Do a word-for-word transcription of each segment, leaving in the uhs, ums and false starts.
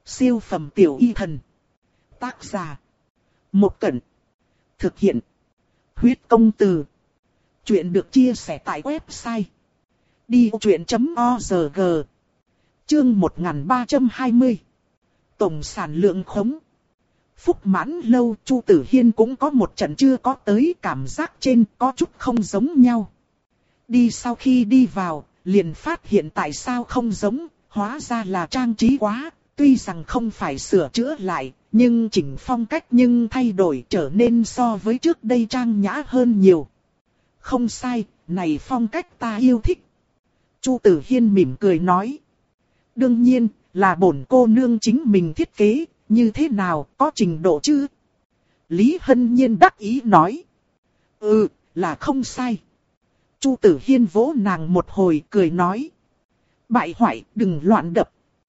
Siêu phẩm tiểu y thần. Tác giả. Một Cẩn. Thực hiện. Huyết công từ. Chuyện được chia sẻ tại website đi vô chuyện chấm org. Chương một nghìn ba trăm hai mươi. Tổng sản lượng khống. Phúc mãn lâu, Chu Tử Hiên cũng có một trận chưa có tới, cảm giác trên có chút không giống nhau. Đi sau khi đi vào, liền phát hiện tại sao không giống, hóa ra là trang trí quá. Tuy rằng không phải sửa chữa lại, nhưng chỉnh phong cách nhưng thay đổi, trở nên so với trước đây trang nhã hơn nhiều. Không sai, này phong cách ta yêu thích. Chu Tử Hiên mỉm cười nói. Đương nhiên, là bổn cô nương chính mình thiết kế, như thế nào, có trình độ chứ? Lý Hân Nhiên đắc ý nói. Ừ, là không sai. Chu Tử Hiên vỗ nàng một hồi, cười nói. Bại hoại, đừng loạn đập.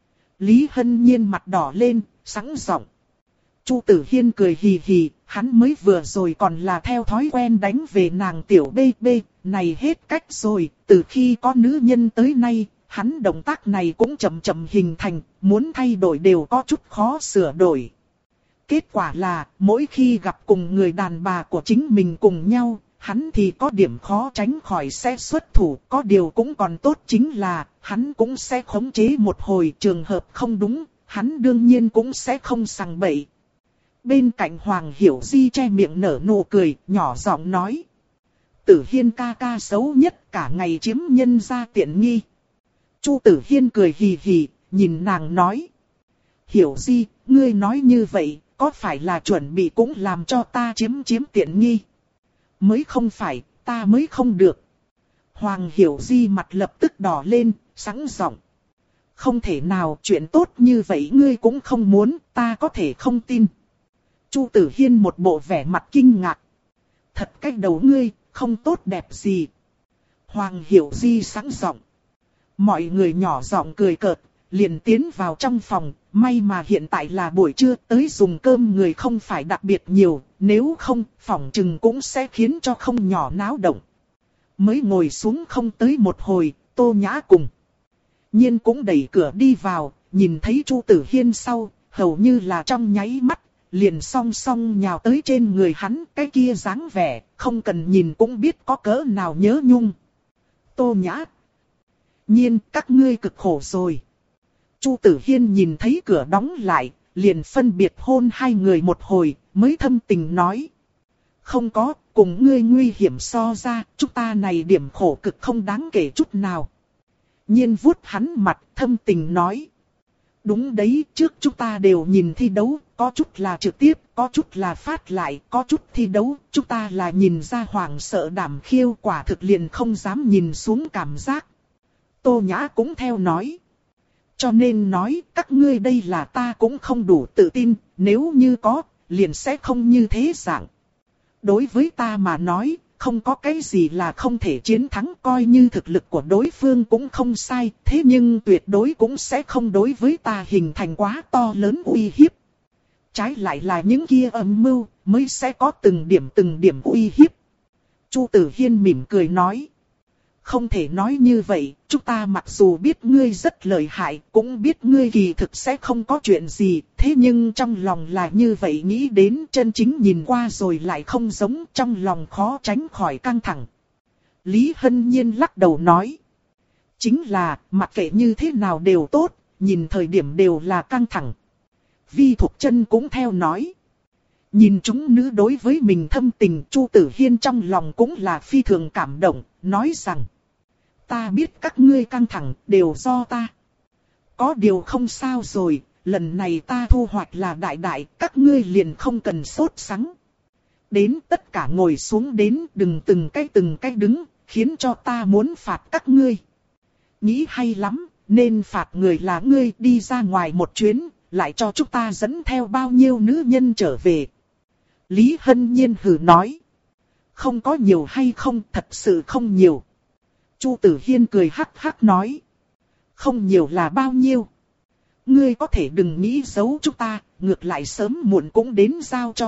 Lý Hân Nhiên mặt đỏ lên, sẵn giọng. Chu Tử Hiên cười hì hì, hắn mới vừa rồi còn là theo thói quen đánh về nàng tiểu bê bê, này hết cách rồi, từ khi có nữ nhân tới nay, hắn động tác này cũng chậm chậm hình thành, muốn thay đổi đều có chút khó sửa đổi. Kết quả là, mỗi khi gặp cùng người đàn bà của chính mình cùng nhau, hắn thì có điểm khó tránh khỏi sẽ xuất thủ, có điều cũng còn tốt chính là, hắn cũng sẽ khống chế một hồi, trường hợp không đúng, hắn đương nhiên cũng sẽ không sằng bậy. Bên cạnh Hoàng Hiểu Di che miệng nở nụ cười, nhỏ giọng nói. Tử Hiên ca ca xấu nhất, cả ngày chiếm nhân gia tiện nghi. Chu Tử Hiên cười hì hì, nhìn nàng nói. Hiểu Di, ngươi nói như vậy, có phải là chuẩn bị cũng làm cho ta chiếm chiếm tiện nghi? Mới không phải, ta mới không được. Hoàng Hiểu Di mặt lập tức đỏ lên, sẵn giọng. Không thể nào, chuyện tốt như vậy ngươi cũng không muốn, ta có thể không tin. Chu Tử Hiên một bộ vẻ mặt kinh ngạc. Thật cách đầu ngươi, không tốt đẹp gì. Hoàng Hiểu Di sẵn giọng. Mọi người nhỏ giọng cười cợt, liền tiến vào trong phòng. May mà hiện tại là buổi trưa, tới dùng cơm người không phải đặc biệt nhiều, nếu không, phòng trừng cũng sẽ khiến cho không nhỏ náo động. Mới ngồi xuống không tới một hồi, Tô Nhã cùng Nhiên cũng đẩy cửa đi vào, nhìn thấy Chu Tử Hiên sau, hầu như là trong nháy mắt, liền song song nhào tới trên người hắn, cái kia dáng vẻ, không cần nhìn cũng biết có cỡ nào nhớ nhung. Tô Nhã, Nhiên, các ngươi cực khổ rồi. Chu Tử Hiên nhìn thấy cửa đóng lại, liền phân biệt hôn hai người một hồi, mới thâm tình nói. Không có, cùng ngươi nguy hiểm so ra, chúng ta này điểm khổ cực không đáng kể chút nào. Nhiên vuốt hắn mặt, thâm tình nói. Đúng đấy, trước chúng ta đều nhìn thi đấu, có chút là trực tiếp, có chút là phát lại, có chút thi đấu, chúng ta là nhìn ra hoảng sợ đảm khiêu, quả thực liền không dám nhìn xuống cảm giác. Tô Nhã cũng theo nói. Cho nên nói, các ngươi đây là ta cũng không đủ tự tin, nếu như có, liền sẽ không như thế dạng. Đối với ta mà nói, không có cái gì là không thể chiến thắng, coi như thực lực của đối phương cũng không sai, thế nhưng tuyệt đối cũng sẽ không đối với ta hình thành quá to lớn uy hiếp. Trái lại là những kia âm mưu, mới sẽ có từng điểm từng điểm uy hiếp. Chu Tử Hiên mỉm cười nói. Không thể nói như vậy, chúng ta mặc dù biết ngươi rất lợi hại, cũng biết ngươi kỳ thực sẽ không có chuyện gì, thế nhưng trong lòng là như vậy nghĩ đến, chân chính nhìn qua rồi lại không giống, trong lòng khó tránh khỏi căng thẳng. Lý Hân Nhiên lắc đầu nói. Chính là, mặc kệ như thế nào đều tốt, nhìn thời điểm đều là căng thẳng. Vi Thục Chân cũng theo nói. Nhìn chúng nữ đối với mình thâm tình, Chu Tử Hiên trong lòng cũng là phi thường cảm động, nói rằng. Ta biết các ngươi căng thẳng, đều do ta. Có điều không sao rồi, lần này ta thu hoạch là đại đại, các ngươi liền không cần sốt sắng. Đến tất cả ngồi xuống đến, đừng từng cái từng cái đứng, khiến cho ta muốn phạt các ngươi. Nghĩ hay lắm, nên phạt người là ngươi đi ra ngoài một chuyến, lại cho chúng ta dẫn theo bao nhiêu nữ nhân trở về. Lý Hân Nhiên hừ nói. Không có nhiều hay không, thật sự không nhiều. Chu Tử Hiên cười hắc hắc nói. Không nhiều là bao nhiêu. Ngươi có thể đừng nghĩ giấu chúng ta, ngược lại sớm muộn cũng đến giao cho.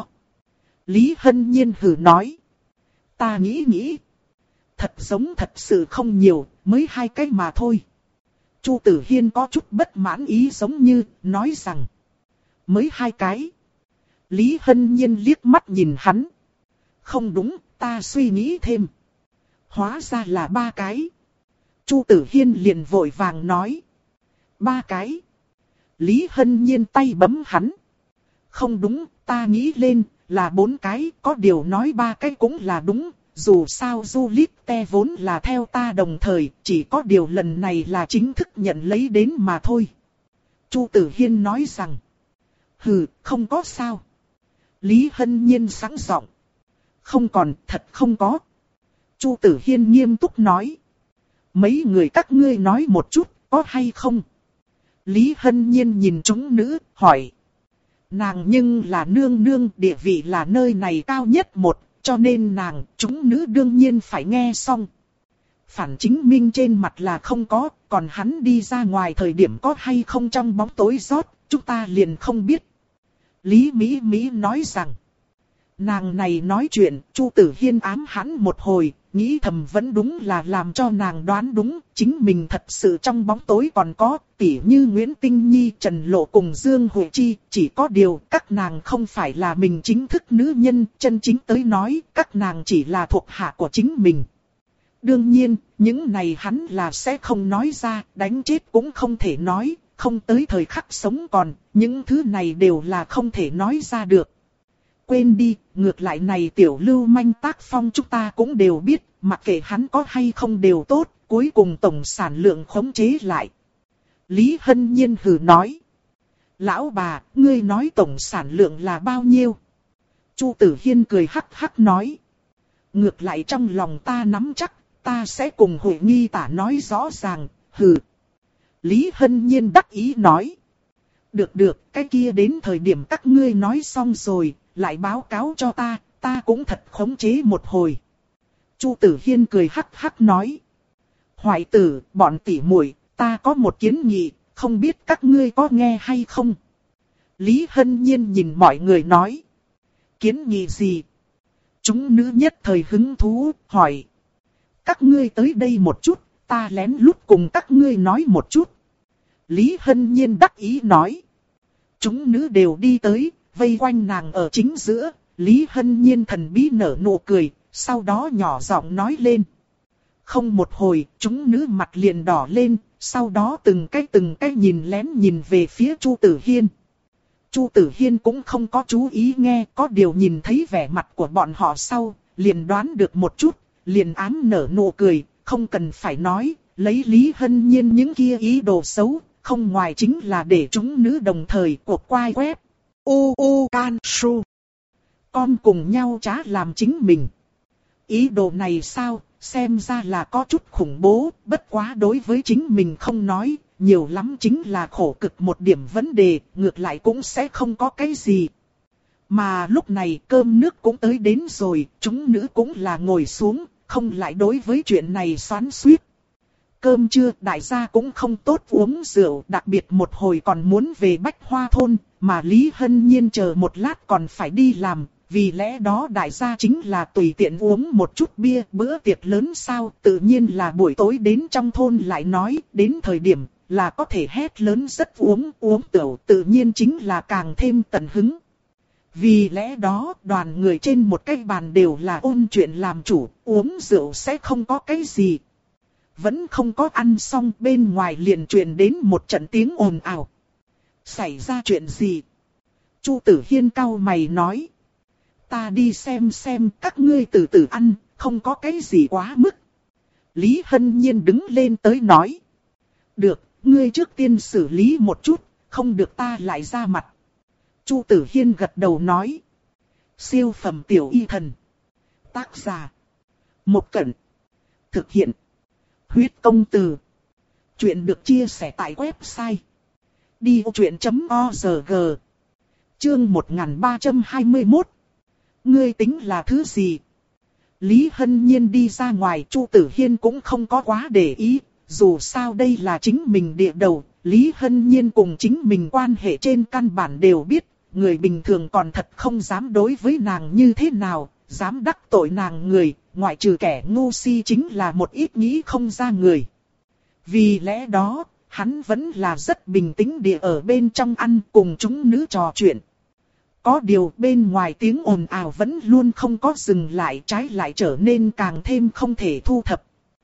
Lý Hân Nhiên hừ nói. Ta nghĩ nghĩ. Thật giống thật sự không nhiều, mới hai cái mà thôi. Chu Tử Hiên có chút bất mãn ý giống như, nói rằng. Mới hai cái. Lý Hân Nhiên liếc mắt nhìn hắn. Không đúng, ta suy nghĩ thêm. Hóa ra là ba cái. Chu Tử Hiên liền vội vàng nói. Ba cái. Lý Hân Nhiên tay bấm hắn. Không đúng, ta nghĩ lên là bốn cái, có điều nói ba cái cũng là đúng. Dù sao Juliette vốn là theo ta đồng thời, chỉ có điều lần này là chính thức nhận lấy đến mà thôi. Chu Tử Hiên nói rằng. Hừ, không có sao. Lý Hân Nhiên sẵn giọng. Không còn, thật không có. Chu Tử Hiên nghiêm túc nói. Mấy người các ngươi nói một chút, có hay không? Lý Hân Nhiên nhìn chúng nữ, hỏi. Nàng nhưng là nương nương, địa vị là nơi này cao nhất một, cho nên nàng, chúng nữ đương nhiên phải nghe xong. Phản chính minh trên mặt là không có, còn hắn đi ra ngoài thời điểm có hay không trong bóng tối rót, chúng ta liền không biết. Lý Mỹ Mỹ nói rằng. Nàng này nói chuyện, Chu Tử Hiên ám hắn một hồi, nghĩ thầm vẫn đúng là làm cho nàng đoán đúng, chính mình thật sự trong bóng tối còn có, tỉ như Nguyễn Tinh Nhi, Trần Lộ cùng Dương Huệ Chi, chỉ có điều các nàng không phải là mình chính thức nữ nhân, chân chính tới nói, các nàng chỉ là thuộc hạ của chính mình. Đương nhiên, những này hắn là sẽ không nói ra, đánh chết cũng không thể nói, không tới thời khắc sống còn, những thứ này đều là không thể nói ra được. Quên đi, ngược lại này tiểu lưu manh tác phong chúng ta cũng đều biết, mặc kệ hắn có hay không đều tốt, cuối cùng tổng sản lượng khống chế lại. Lý Hân Nhiên hừ nói. Lão bà, ngươi nói tổng sản lượng là bao nhiêu? Chu Tử Hiên cười hắc hắc nói. Ngược lại trong lòng ta nắm chắc, ta sẽ cùng Huệ Nghi tả nói rõ ràng, hừ. Lý Hân Nhiên đắc ý nói. Được được, cái kia đến thời điểm các ngươi nói xong rồi, lại báo cáo cho ta, ta cũng thật khống chế một hồi. Chu Tử Hiên cười hắc hắc nói. Hoài tử, bọn tỷ muội, ta có một kiến nghị, không biết các ngươi có nghe hay không? Lý Hân Nhiên nhìn mọi người nói. Kiến nghị gì? Chúng nữ nhất thời hứng thú, hỏi. Các ngươi tới đây một chút, ta lén lút cùng các ngươi nói một chút. Lý Hân Nhiên đắc ý nói. Chúng nữ đều đi tới, vây quanh nàng ở chính giữa. Lý Hân Nhiên thần bí nở nụ cười, sau đó nhỏ giọng nói lên. Không một hồi, chúng nữ mặt liền đỏ lên, sau đó từng cái từng cái nhìn lén nhìn về phía Chu Tử Hiên. Chu Tử Hiên cũng không có chú ý nghe, có điều nhìn thấy vẻ mặt của bọn họ sau, liền đoán được một chút, liền ám nở nụ cười, không cần phải nói, lấy Lý Hân Nhiên những kia ý đồ xấu, không ngoài chính là để chúng nữ đồng thời cuộc quay web. U U Can Su. Con cùng nhau trá làm chính mình. Ý đồ này sao, xem ra là có chút khủng bố, bất quá đối với chính mình không nói, nhiều lắm chính là khổ cực một điểm vấn đề, ngược lại cũng sẽ không có cái gì. Mà lúc này cơm nước cũng tới đến rồi, chúng nữ cũng là ngồi xuống, không lại đối với chuyện này xoắn xuýt. Cơm trưa đại gia cũng không tốt uống rượu, đặc biệt một hồi còn muốn về Bách Hoa Thôn, mà Lý Hân Nhiên chờ một lát còn phải đi làm, vì lẽ đó đại gia chính là tùy tiện uống một chút bia, bữa tiệc lớn sao, tự nhiên là buổi tối đến trong thôn lại nói, đến thời điểm là có thể hét lớn rất uống, uống tửu tự nhiên chính là càng thêm tận hứng. Vì lẽ đó đoàn người trên một cái bàn đều là ôn chuyện làm chủ, uống rượu sẽ không có cái gì. Vẫn không có ăn xong bên ngoài liền truyền đến một trận tiếng ồn ào. Xảy ra chuyện gì? Chu Tử Hiên cau mày nói. Ta đi xem xem các ngươi từ từ ăn, không có cái gì quá mức. Lý Hân Nhiên đứng lên tới nói. Được, ngươi trước tiên xử lý một chút, không được ta lại ra mặt. Chu Tử Hiên gật đầu nói. Siêu phẩm tiểu y thần. Tác giả. Một Cẩn. Thực hiện. Huyết công từ. Chuyện được chia sẻ tại website. đi ô chuyện chấm org. Chương một nghìn ba trăm hai mươi mốt. Ngươi tính là thứ gì? Lý Hân Nhiên đi ra ngoài, Chu Tử Hiên cũng không có quá để ý. Dù sao đây là chính mình địa đầu, Lý Hân Nhiên cùng chính mình quan hệ trên căn bản đều biết. Người bình thường còn thật không dám đối với nàng như thế nào, dám đắc tội nàng người, ngoại trừ kẻ ngu si chính là một ít nghĩ không ra người. Vì lẽ đó, hắn vẫn là rất bình tĩnh địa ở bên trong ăn cùng chúng nữ trò chuyện. Có điều bên ngoài tiếng ồn ào vẫn luôn không có dừng lại, trái lại trở nên càng thêm không thể thu thập.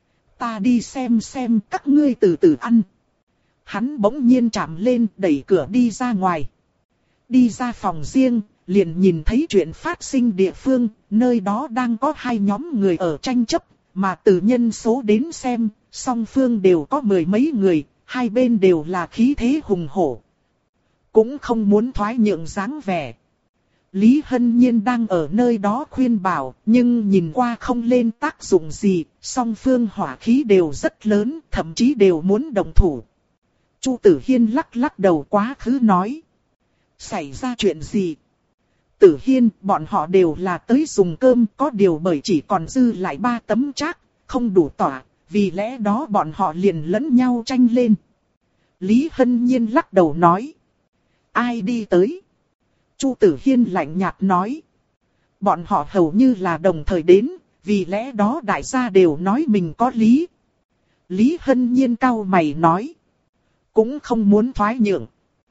Ta đi xem xem, các ngươi từ từ ăn. Hắn bỗng nhiên chạm lên, đẩy cửa đi ra ngoài. Đi ra phòng riêng, liền nhìn thấy chuyện phát sinh địa phương, nơi đó đang có hai nhóm người ở tranh chấp, mà từ nhân số đến xem, song phương đều có mười mấy người, hai bên đều là khí thế hùng hổ. Cũng không muốn thoái nhượng dáng vẻ. Lý Hân Nhiên đang ở nơi đó khuyên bảo, nhưng nhìn qua không lên tác dụng gì, song phương hỏa khí đều rất lớn, thậm chí đều muốn động thủ. Chu Tử Hiên lắc lắc đầu quá khứ nói. Xảy ra chuyện gì? Tử Hiên, bọn họ đều là tới dùng cơm, có điều bởi chỉ còn dư lại ba tấm trác, không đủ tỏa, vì lẽ đó bọn họ liền lẫn nhau tranh lên. Lý Hân Nhiên lắc đầu nói. Ai đi tới? Chu Tử Hiên lạnh nhạt nói. Bọn họ hầu như là đồng thời đến, vì lẽ đó đại gia đều nói mình có lý. Lý Hân Nhiên cau mày nói. Cũng không muốn thoái nhượng.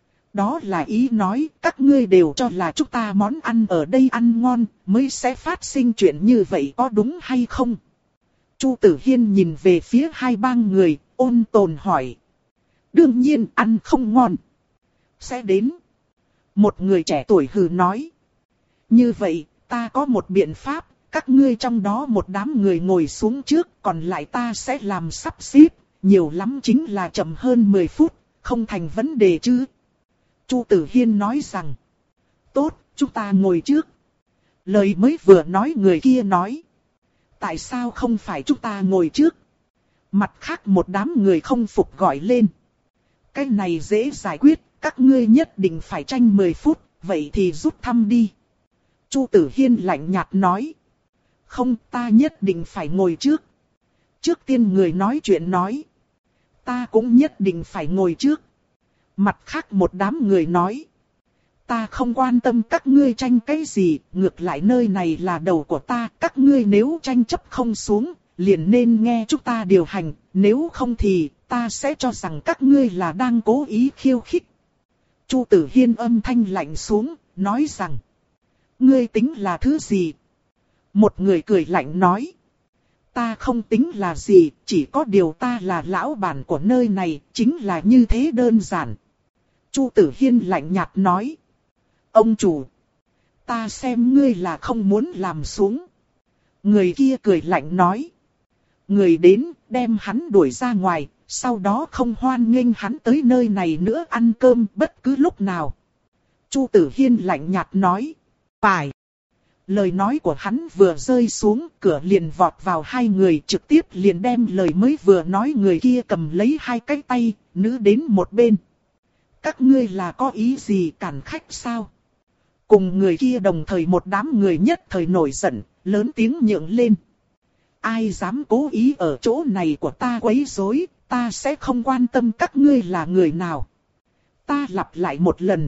Đó là ý nói, các ngươi đều cho là chúng ta món ăn ở đây ăn ngon, mới sẽ phát sinh chuyện như vậy, có đúng hay không? Chu Tử Hiên nhìn về phía hai bang người, ôn tồn hỏi. Đương nhiên ăn không ngon. Sẽ đến. Một người trẻ tuổi hừ nói. Như vậy, ta có một biện pháp, các ngươi trong đó một đám người ngồi xuống trước, còn lại ta sẽ làm sắp xếp, nhiều lắm chính là chậm hơn mười phút, không thành vấn đề chứ. Chu Tử Hiên nói rằng. Tốt, chúng ta ngồi trước. Lời mới vừa nói người kia nói. Tại sao không phải chúng ta ngồi trước? Mặt khác một đám người không phục gọi lên. Cái này dễ giải quyết, các ngươi nhất định phải tranh mười phút, vậy thì rút thăm đi. Chu Tử Hiên lạnh nhạt nói. Không, ta nhất định phải ngồi trước. Trước tiên người nói chuyện nói. Ta cũng nhất định phải ngồi trước. Mặt khác một đám người nói. Ta không quan tâm các ngươi tranh cái gì, ngược lại nơi này là đầu của ta, các ngươi nếu tranh chấp không xuống, liền nên nghe chúng ta điều hành, nếu không thì ta sẽ cho rằng các ngươi là đang cố ý khiêu khích. Chu Tử Hiên âm thanh lạnh xuống, nói rằng. Ngươi tính là thứ gì? Một người cười lạnh nói. Ta không tính là gì, chỉ có điều ta là lão bản của nơi này, chính là như thế đơn giản. Chu Tử Hiên lạnh nhạt nói. Ông chủ, ta xem ngươi là không muốn làm xuống. Người kia cười lạnh nói. Người đến, đem hắn đuổi ra ngoài, sau đó không hoan nghênh hắn tới nơi này nữa ăn cơm bất cứ lúc nào. Chu Tử Hiên lạnh nhạt nói. Phải. Lời nói của hắn vừa rơi xuống, cửa liền vọt vào hai người, trực tiếp liền đem lời mới vừa nói người kia cầm lấy hai cái tay, nữ đến một bên. Các ngươi là có ý gì cản khách sao? Cùng người kia đồng thời một đám người nhất thời nổi giận, lớn tiếng nhượng lên. Ai dám cố ý ở chỗ này của ta quấy rối, ta sẽ không quan tâm các ngươi là người nào. Ta lặp lại một lần.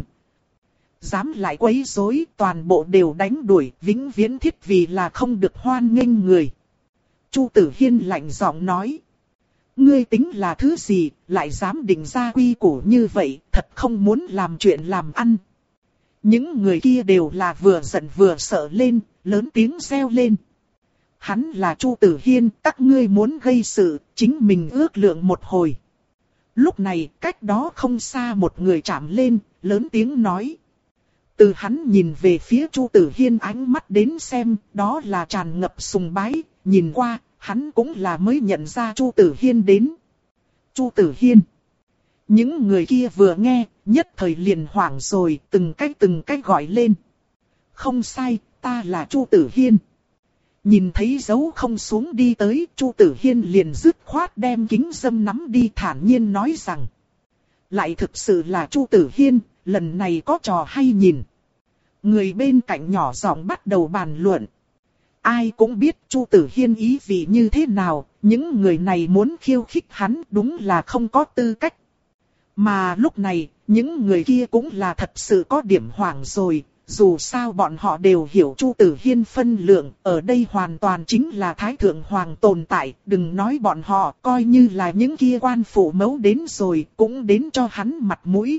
Dám lại quấy rối, toàn bộ đều đánh đuổi, vĩnh viễn thiết vì là không được hoan nghênh người. Chu Tử Hiên lạnh giọng nói. Ngươi tính là thứ gì, lại dám định ra quy củ như vậy, thật không muốn làm chuyện làm ăn. Những người kia đều là vừa giận vừa sợ lên, lớn tiếng reo lên. Hắn là Chu Tử Hiên, các ngươi muốn gây sự, chính mình ước lượng một hồi. Lúc này, cách đó không xa một người chạm lên, lớn tiếng nói. Từ hắn nhìn về phía Chu Tử Hiên ánh mắt đến xem, đó là tràn ngập sùng bái, nhìn qua, hắn cũng là mới nhận ra Chu Tử Hiên đến. Chu Tử Hiên. Những người kia vừa nghe, nhất thời liền hoảng rồi, từng cách từng cách gọi lên. Không sai, ta là Chu Tử Hiên. Nhìn thấy dấu không xuống đi tới, Chu Tử Hiên liền dứt khoát đem kính dâm nắm đi thản nhiên nói rằng. Lại thực sự là Chu Tử Hiên, lần này có trò hay nhìn. Người bên cạnh nhỏ giọng bắt đầu bàn luận. Ai cũng biết Chu Tử Hiên ý vị như thế nào, những người này muốn khiêu khích hắn đúng là không có tư cách. Mà lúc này, những người kia cũng là thật sự có điểm hoảng rồi, dù sao bọn họ đều hiểu Chu Tử Hiên phân lượng, ở đây hoàn toàn chính là Thái Thượng Hoàng tồn tại, đừng nói bọn họ, coi như là những kia quan phủ mẫu đến rồi, cũng đến cho hắn mặt mũi.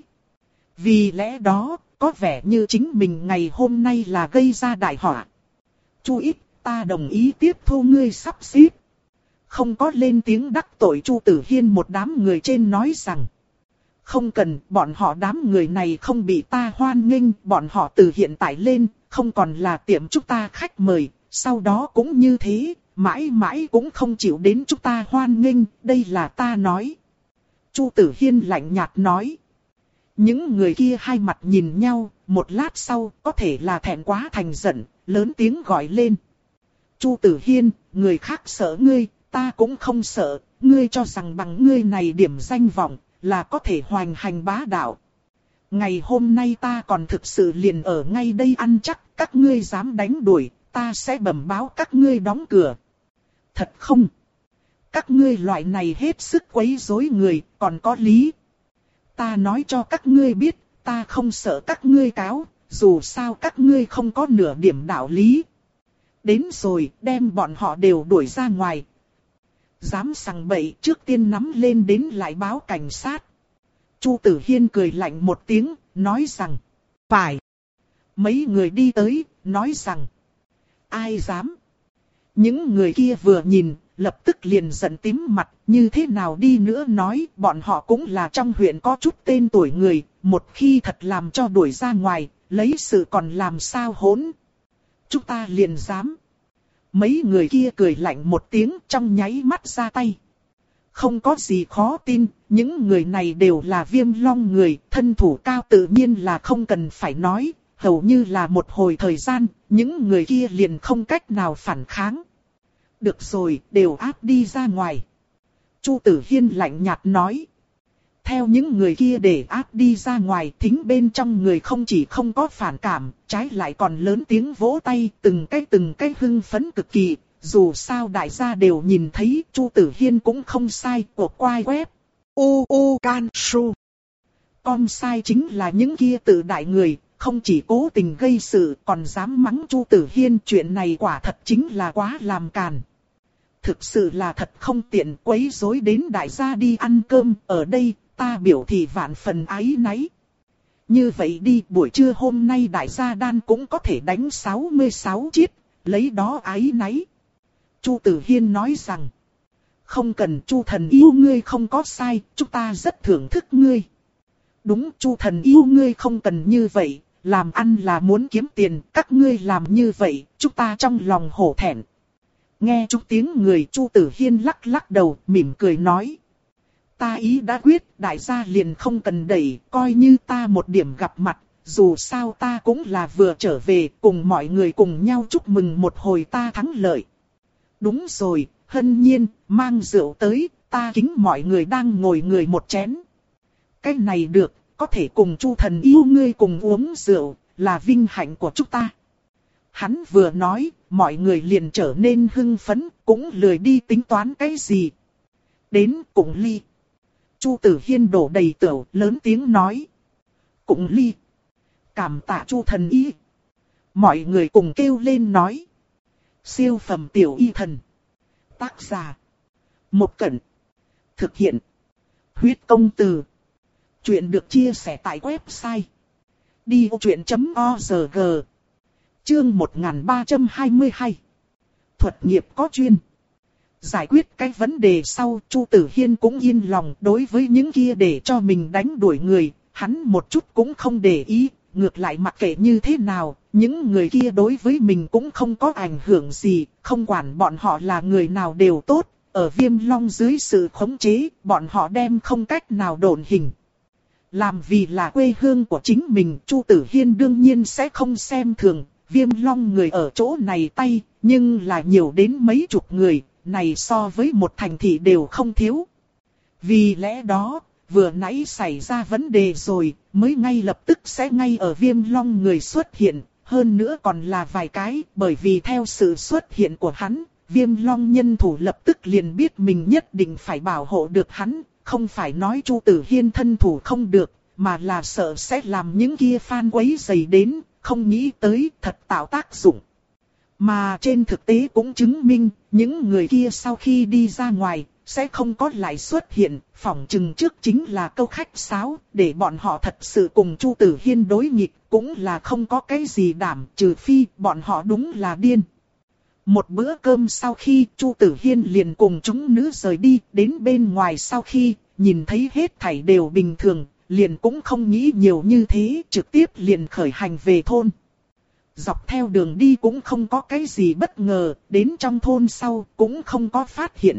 Vì lẽ đó, có vẻ như chính mình ngày hôm nay là gây ra đại họa. Chu ít, ta đồng ý tiếp thu ngươi sắp xếp. Không có lên tiếng đắc tội Chu Tử Hiên, một đám người trên nói rằng. Không cần, bọn họ đám người này không bị ta hoan nghênh, bọn họ từ hiện tại lên, không còn là tiệm chúng ta khách mời, sau đó cũng như thế, mãi mãi cũng không chịu đến chúng ta hoan nghênh, đây là ta nói. Chu Tử Hiên lạnh nhạt nói. Những người kia hai mặt nhìn nhau, một lát sau, có thể là thẹn quá thành giận, lớn tiếng gọi lên. Chu Tử Hiên, người khác sợ ngươi, ta cũng không sợ, ngươi cho rằng bằng ngươi này điểm danh vọng, là có thể hoành hành bá đạo. Ngày hôm nay ta còn thực sự liền ở ngay đây ăn chắc, các ngươi dám đánh đuổi, ta sẽ bẩm báo các ngươi đóng cửa. Thật không? Các ngươi loại này hết sức quấy rối người, còn có lý. Ta nói cho các ngươi biết, ta không sợ các ngươi cáo, dù sao các ngươi không có nửa điểm đạo lý. Đến rồi, đem bọn họ đều đuổi ra ngoài. Dám sằng bậy, trước tiên nắm lên đến lại báo cảnh sát. Chu Tử Hiên cười lạnh một tiếng, nói rằng, phải. Mấy người đi tới, nói rằng, ai dám? Những người kia vừa nhìn, lập tức liền giận tím mặt, như thế nào đi nữa nói, bọn họ cũng là trong huyện có chút tên tuổi người, một khi thật làm cho đuổi ra ngoài, lấy sự còn làm sao hỗn. Chúng ta liền dám. Mấy người kia cười lạnh một tiếng, trong nháy mắt ra tay. Không có gì khó tin, những người này đều là Viêm Long người, thân thủ cao tự nhiên là không cần phải nói, hầu như là một hồi thời gian, những người kia liền không cách nào phản kháng. Được rồi, đều áp đi ra ngoài. Chu Tử Hiên lạnh nhạt nói. Theo những người kia để áp đi ra ngoài, thính bên trong người không chỉ không có phản cảm, trái lại còn lớn tiếng vỗ tay, từng cái từng cái hưng phấn cực kỳ. Dù sao đại gia đều nhìn thấy, Chu Tử Hiên cũng không sai, của quai web. U U Can Su. Com sai chính là những kia tự đại người, không chỉ cố tình gây sự, còn dám mắng Chu Tử Hiên, chuyện này quả thật chính là quá làm càn. Thực sự là thật không tiện, quấy rối đến đại gia đi ăn cơm, ở đây, ta biểu thị vạn phần áy náy. Như vậy đi, buổi trưa hôm nay đại gia đan cũng có thể đánh sáu mươi sáu chiếc, lấy đó áy náy. Chu Tử Hiên nói rằng, không cần, Chu thần yêu ngươi không có sai, chúng ta rất thưởng thức ngươi. Đúng, Chu thần yêu ngươi không cần như vậy, làm ăn là muốn kiếm tiền, các ngươi làm như vậy, chúng ta trong lòng hổ thẹn. Nghe chút tiếng người, Chu Tử Hiên lắc lắc đầu, mỉm cười nói. Ta ý đã quyết, đại gia liền không cần đẩy, coi như ta một điểm gặp mặt, dù sao ta cũng là vừa trở về, cùng mọi người cùng nhau chúc mừng một hồi ta thắng lợi. Đúng rồi, Hân Nhiên, mang rượu tới, ta kính mọi người đang ngồi người một chén. Cái này được, có thể cùng Chu thần yêu ngươi cùng uống rượu, là vinh hạnh của chúng ta. Hắn vừa nói, mọi người liền trở nên hưng phấn, cũng lười đi tính toán cái gì. Đến cùng ly. Chu Tử Hiên đổ đầy tửu, lớn tiếng nói. Cùng ly. Cảm tạ Chu thần y. Mọi người cùng kêu lên nói. Siêu phẩm tiểu y thần. Tác giả. Một Cẩn. Thực hiện. Huyết công từ. Chuyện được chia sẻ tại website. đi ô chuyện chấm org. Chương một nghìn ba trăm hai mươi hai. Thuật nghiệp có chuyên. Giải quyết cái vấn đề sau, Chu Tử Hiên cũng yên lòng, đối với những kia để cho mình đánh đuổi người, hắn một chút cũng không để ý, ngược lại mặc kệ như thế nào, những người kia đối với mình cũng không có ảnh hưởng gì, không quản bọn họ là người nào đều tốt, ở Viêm Long dưới sự khống chế, bọn họ đem không cách nào độn hình. Làm vì là quê hương của chính mình, Chu Tử Hiên đương nhiên sẽ không xem thường, Viêm Long người ở chỗ này tay, nhưng là nhiều đến mấy chục người, này so với một thành thị đều không thiếu. Vì lẽ đó, vừa nãy xảy ra vấn đề rồi, mới ngay lập tức sẽ ngay ở Viêm Long người xuất hiện, hơn nữa còn là vài cái, bởi vì theo sự xuất hiện của hắn, Viêm Long nhân thủ lập tức liền biết mình nhất định phải bảo hộ được hắn, không phải nói Chu Tử Hiên thân thủ không được, mà là sợ sẽ làm những kia fan quấy rầy đến, không nghĩ tới thật tạo tác dụng. Mà trên thực tế cũng chứng minh, những người kia sau khi đi ra ngoài, sẽ không có lại xuất hiện, phỏng chừng trước chính là câu khách sáo, để bọn họ thật sự cùng Chu Tử Hiên đối nghịch, cũng là không có cái gì đảm, trừ phi bọn họ đúng là điên. Một bữa cơm sau khi Chu Tử Hiên liền cùng chúng nữ rời đi, đến bên ngoài sau khi nhìn thấy hết thảy đều bình thường, liền cũng không nghĩ nhiều như thế, trực tiếp liền khởi hành về thôn. Dọc theo đường đi cũng không có cái gì bất ngờ, đến trong thôn sau cũng không có phát hiện.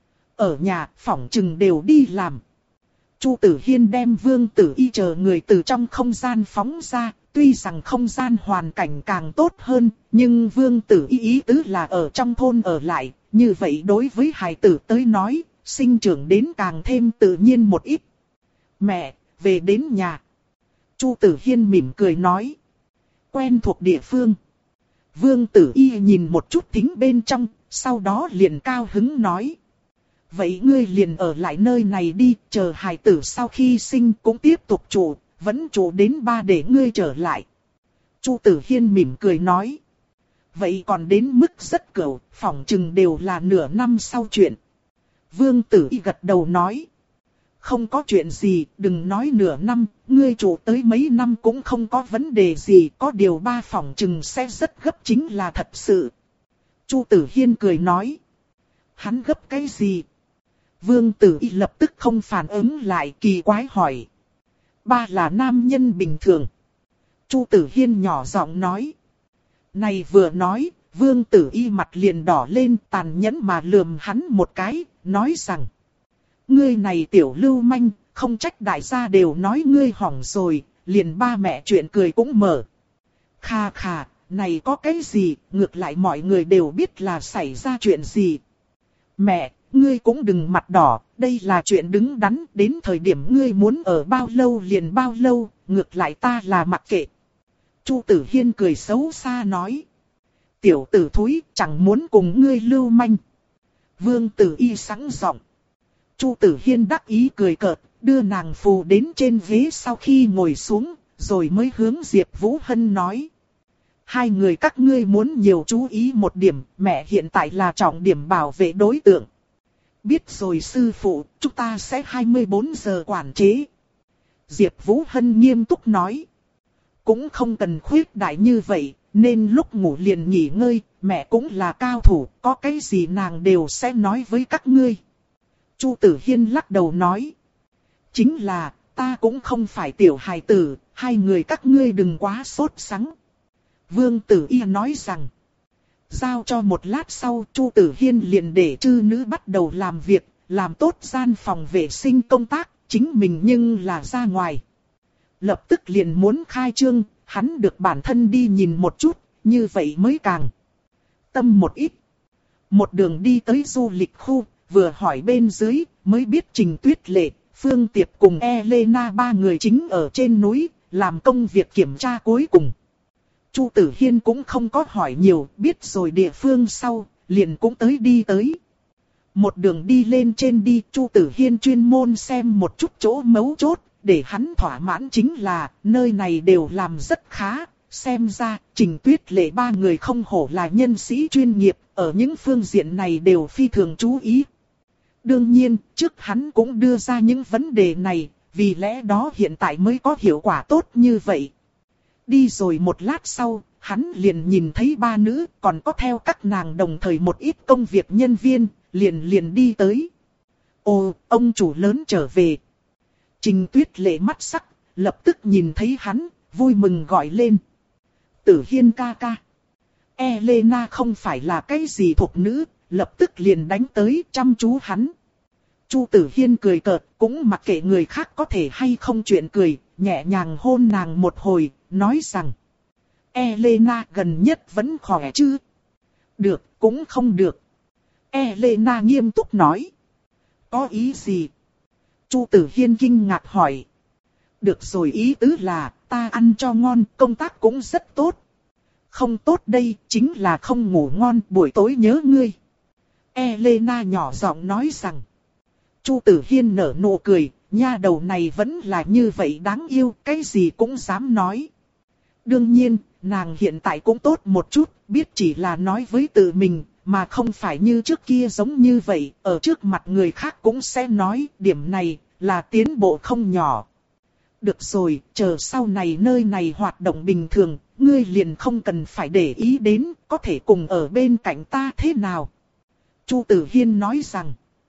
Ở nhà, phỏng chừng đều đi làm. Chu Tử Hiên đem Vương Tử Y chờ người từ trong không gian phóng ra, tuy rằng không gian hoàn cảnh càng tốt hơn, nhưng Vương Tử Y ý tứ là ở trong thôn ở lại, như vậy đối với hài tử tới nói, sinh trưởng đến càng thêm tự nhiên một ít. Mẹ, về đến nhà. Chu Tử Hiên mỉm cười nói. Quen thuộc địa phương. Vương Tử Y nhìn một chút thính bên trong, sau đó liền cao hứng nói. Vậy ngươi liền ở lại nơi này đi, chờ hài tử sau khi sinh cũng tiếp tục trụ, vẫn trụ đến ba để ngươi trở lại. Chu Tử Hiên mỉm cười nói. Vậy còn đến mức rất cẩu, phỏng chừng đều là nửa năm sau chuyện. Vương Tử Y gật đầu nói. Không có chuyện gì, đừng nói nửa năm, ngươi trụ tới mấy năm cũng không có vấn đề gì, có điều ba phỏng chừng sẽ rất gấp chính là thật sự. Chu Tử Hiên cười nói. Hắn gấp cái gì? Vương Tử Y lập tức không phản ứng lại, kỳ quái hỏi. Ba là nam nhân bình thường. Chu Tử Hiên nhỏ giọng nói. Này vừa nói, Vương Tử Y mặt liền đỏ lên, tàn nhẫn mà lườm hắn một cái, nói rằng. Ngươi này tiểu lưu manh, không trách đại gia đều nói ngươi hỏng rồi, liền ba mẹ chuyện cười cũng mở. Kha kha, này có cái gì, ngược lại mọi người đều biết là xảy ra chuyện gì. Mẹ, ngươi cũng đừng mặt đỏ, đây là chuyện đứng đắn, đến thời điểm ngươi muốn ở bao lâu liền bao lâu, ngược lại ta là mặc kệ. Chu Tử Hiên cười xấu xa nói. Tiểu tử thúi, chẳng muốn cùng ngươi lưu manh. Vương Tử Y sẵn giọng. Chu Tử Hiên đắc ý cười cợt, đưa nàng phù đến trên ghế sau khi ngồi xuống, rồi mới hướng Diệp Vũ Hân nói. Hai người các ngươi muốn nhiều chú ý một điểm, mẹ hiện tại là trọng điểm bảo vệ đối tượng. Biết rồi sư phụ, chúng ta sẽ hai mươi bốn giờ quản chế. Diệp Vũ Hân nghiêm túc nói. Cũng không cần khuyết đại như vậy, nên lúc ngủ liền nghỉ ngơi, mẹ cũng là cao thủ, có cái gì nàng đều sẽ nói với các ngươi. Chu Tử Hiên lắc đầu nói. Chính là, ta cũng không phải tiểu hài tử, hai người các ngươi đừng quá sốt sắng. Vương Tử Y nói rằng. Giao cho một lát sau, Chu Tử Hiên liền để chư nữ bắt đầu làm việc, làm tốt gian phòng vệ sinh công tác, chính mình nhưng là ra ngoài. Lập tức liền muốn khai trương, hắn được bản thân đi nhìn một chút, như vậy mới càng tâm một ít. Một đường đi tới du lịch khu, vừa hỏi bên dưới, mới biết Trình Tuyết Lệ, Phương Tiệp cùng Elena ba người chính ở trên núi, làm công việc kiểm tra cuối cùng. Chu Tử Hiên cũng không có hỏi nhiều, biết rồi địa phương sau, liền cũng tới đi tới. Một đường đi lên trên đi, Chu Tử Hiên chuyên môn xem một chút chỗ mấu chốt, để hắn thỏa mãn chính là, nơi này đều làm rất khá, xem ra, Trình Tuyết Lệ ba người không hổ là nhân sĩ chuyên nghiệp, ở những phương diện này đều phi thường chú ý. Đương nhiên, trước hắn cũng đưa ra những vấn đề này, vì lẽ đó hiện tại mới có hiệu quả tốt như vậy. Đi rồi một lát sau, hắn liền nhìn thấy ba nữ, còn có theo các nàng đồng thời một ít công việc nhân viên, liền liền đi tới. Ồ, ông chủ lớn trở về. Trình Tuyết Lệ mắt sắc, lập tức nhìn thấy hắn, vui mừng gọi lên. Tử Hiên ca ca. Elena không phải là cái gì thuộc nữ, lập tức liền đánh tới chăm chú hắn. Chu Tử Hiên cười cợt, cũng mặc kệ người khác có thể hay không chuyện cười, nhẹ nhàng hôn nàng một hồi, nói rằng. Elena gần nhất vẫn khỏe chứ? Được, cũng không được. Elena nghiêm túc nói. Có ý gì? Chu Tử Hiên kinh ngạc hỏi. Được rồi, ý tứ là, ta ăn cho ngon, công tác cũng rất tốt. Không tốt đây, chính là không ngủ ngon, buổi tối nhớ ngươi. Elena nhỏ giọng nói rằng. Chu Tử Hiên nở nụ cười, nha đầu này vẫn là như vậy đáng yêu, cái gì cũng dám nói. Đương nhiên, nàng hiện tại cũng tốt một chút, biết chỉ là nói với tự mình, mà không phải như trước kia giống như vậy, ở trước mặt người khác cũng sẽ nói, điểm này là tiến bộ không nhỏ. Được rồi, chờ sau này nơi này hoạt động bình thường, ngươi liền không cần phải để ý đến, có thể cùng ở bên cạnh ta thế nào. Chu Tử Hiên nói rằng,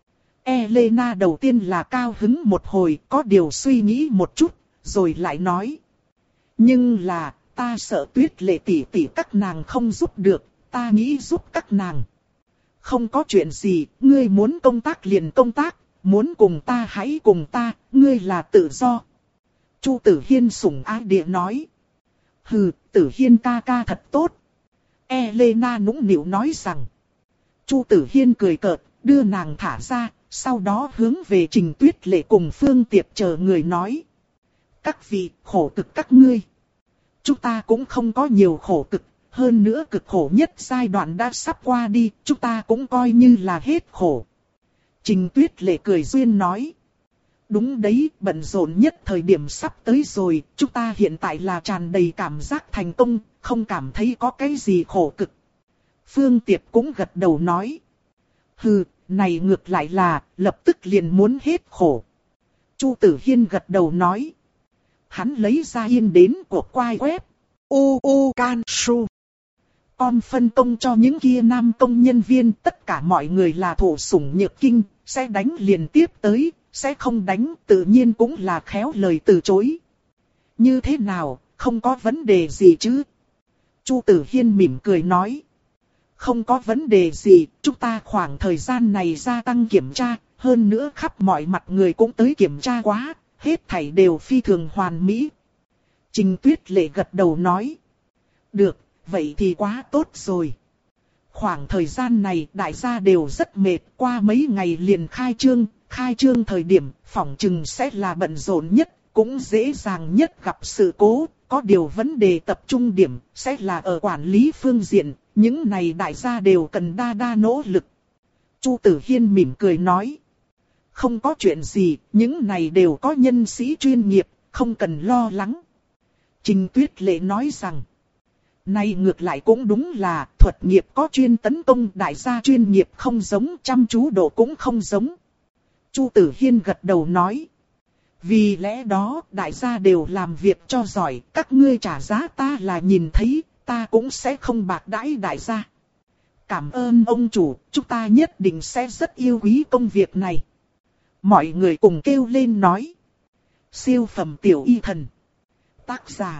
Elena đầu tiên là cao hứng một hồi, có điều suy nghĩ một chút, rồi lại nói. Nhưng là, ta sợ Tuyết Lệ tỷ tỷ các nàng không giúp được, ta nghĩ giúp các nàng. Không có chuyện gì, ngươi muốn công tác liền công tác, muốn cùng ta hãy cùng ta, ngươi là tự do. Chu Tử Hiên sủng ái địa nói. Hừ, Tử Hiên ca ca thật tốt. Elena nũng nịu nói rằng. Chu Tử Hiên cười cợt, đưa nàng thả ra, sau đó hướng về Trình Tuyết Lệ cùng Phương Tiệp chờ người nói. Các vị, khổ cực các ngươi. Chúng ta cũng không có nhiều khổ cực, hơn nữa cực khổ nhất giai đoạn đã sắp qua đi, chúng ta cũng coi như là hết khổ. Trình Tuyết Lệ cười duyên nói. Đúng đấy, bận rộn nhất thời điểm sắp tới rồi, chúng ta hiện tại là tràn đầy cảm giác thành công, không cảm thấy có cái gì khổ cực. Phương Tiệp cũng gật đầu nói. Hừ, này ngược lại là, lập tức liền muốn hết khổ. Chu Tử Hiên gật đầu nói. Hắn lấy ra yên đến của quai web. U U Can Su. Con phân công cho những kia nam công nhân viên, tất cả mọi người là thổ sủng nhược kinh, sẽ đánh liền tiếp tới, sẽ không đánh tự nhiên cũng là khéo lời từ chối. Như thế nào, không có vấn đề gì chứ? Chu Tử Hiên mỉm cười nói. Không có vấn đề gì, chúng ta khoảng thời gian này gia tăng kiểm tra, hơn nữa khắp mọi mặt người cũng tới kiểm tra quá, hết thảy đều phi thường hoàn mỹ. Trình Tuyết Lệ gật đầu nói. Được, vậy thì quá tốt rồi. Khoảng thời gian này đại gia đều rất mệt, qua mấy ngày liền khai trương, khai trương thời điểm phỏng chừng sẽ là bận rộn nhất, cũng dễ dàng nhất gặp sự cố, có điều vấn đề tập trung điểm sẽ là ở quản lý phương diện, những này đại gia đều cần đa đa nỗ lực. Chu Tử Hiên mỉm cười nói. Không có chuyện gì, những này đều có nhân sĩ chuyên nghiệp, không cần lo lắng. Trình Tuyết Lệ nói rằng. Này ngược lại cũng đúng là thuật nghiệp có chuyên tấn công, đại gia chuyên nghiệp không giống, chăm chú độ cũng không giống. Chu Tử Hiên gật đầu nói. Vì lẽ đó đại gia đều làm việc cho giỏi, các ngươi trả giá ta là nhìn thấy, ta cũng sẽ không bạc đãi đại gia. Cảm ơn ông chủ, chúng ta nhất định sẽ rất yêu quý công việc này. Mọi người cùng kêu lên nói. Siêu phẩm tiểu y thần. Tác giả.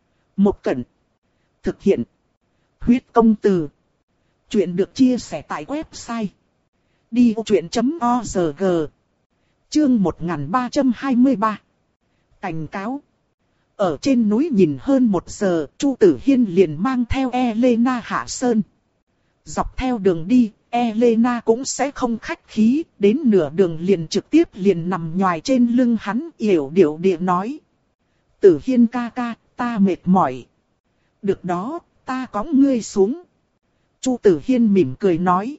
Một Cẩn. Thực hiện. Huyết công từ. Chuyện được chia sẻ tại website. đi ô chuyện chấm org. Chương một nghìn ba trăm hai mươi ba. Cảnh cáo. Ở trên núi nhìn hơn một giờ, Chu Tử Hiên liền mang theo Elena hạ sơn. Dọc theo đường đi, Elena cũng sẽ không khách khí, đến nửa đường liền trực tiếp liền nằm nhòi trên lưng hắn, yểu điệu địa nói. Tử Hiên ca ca, ta mệt mỏi. Được đó, ta cõng ngươi xuống. Chu Tử Hiên mỉm cười nói.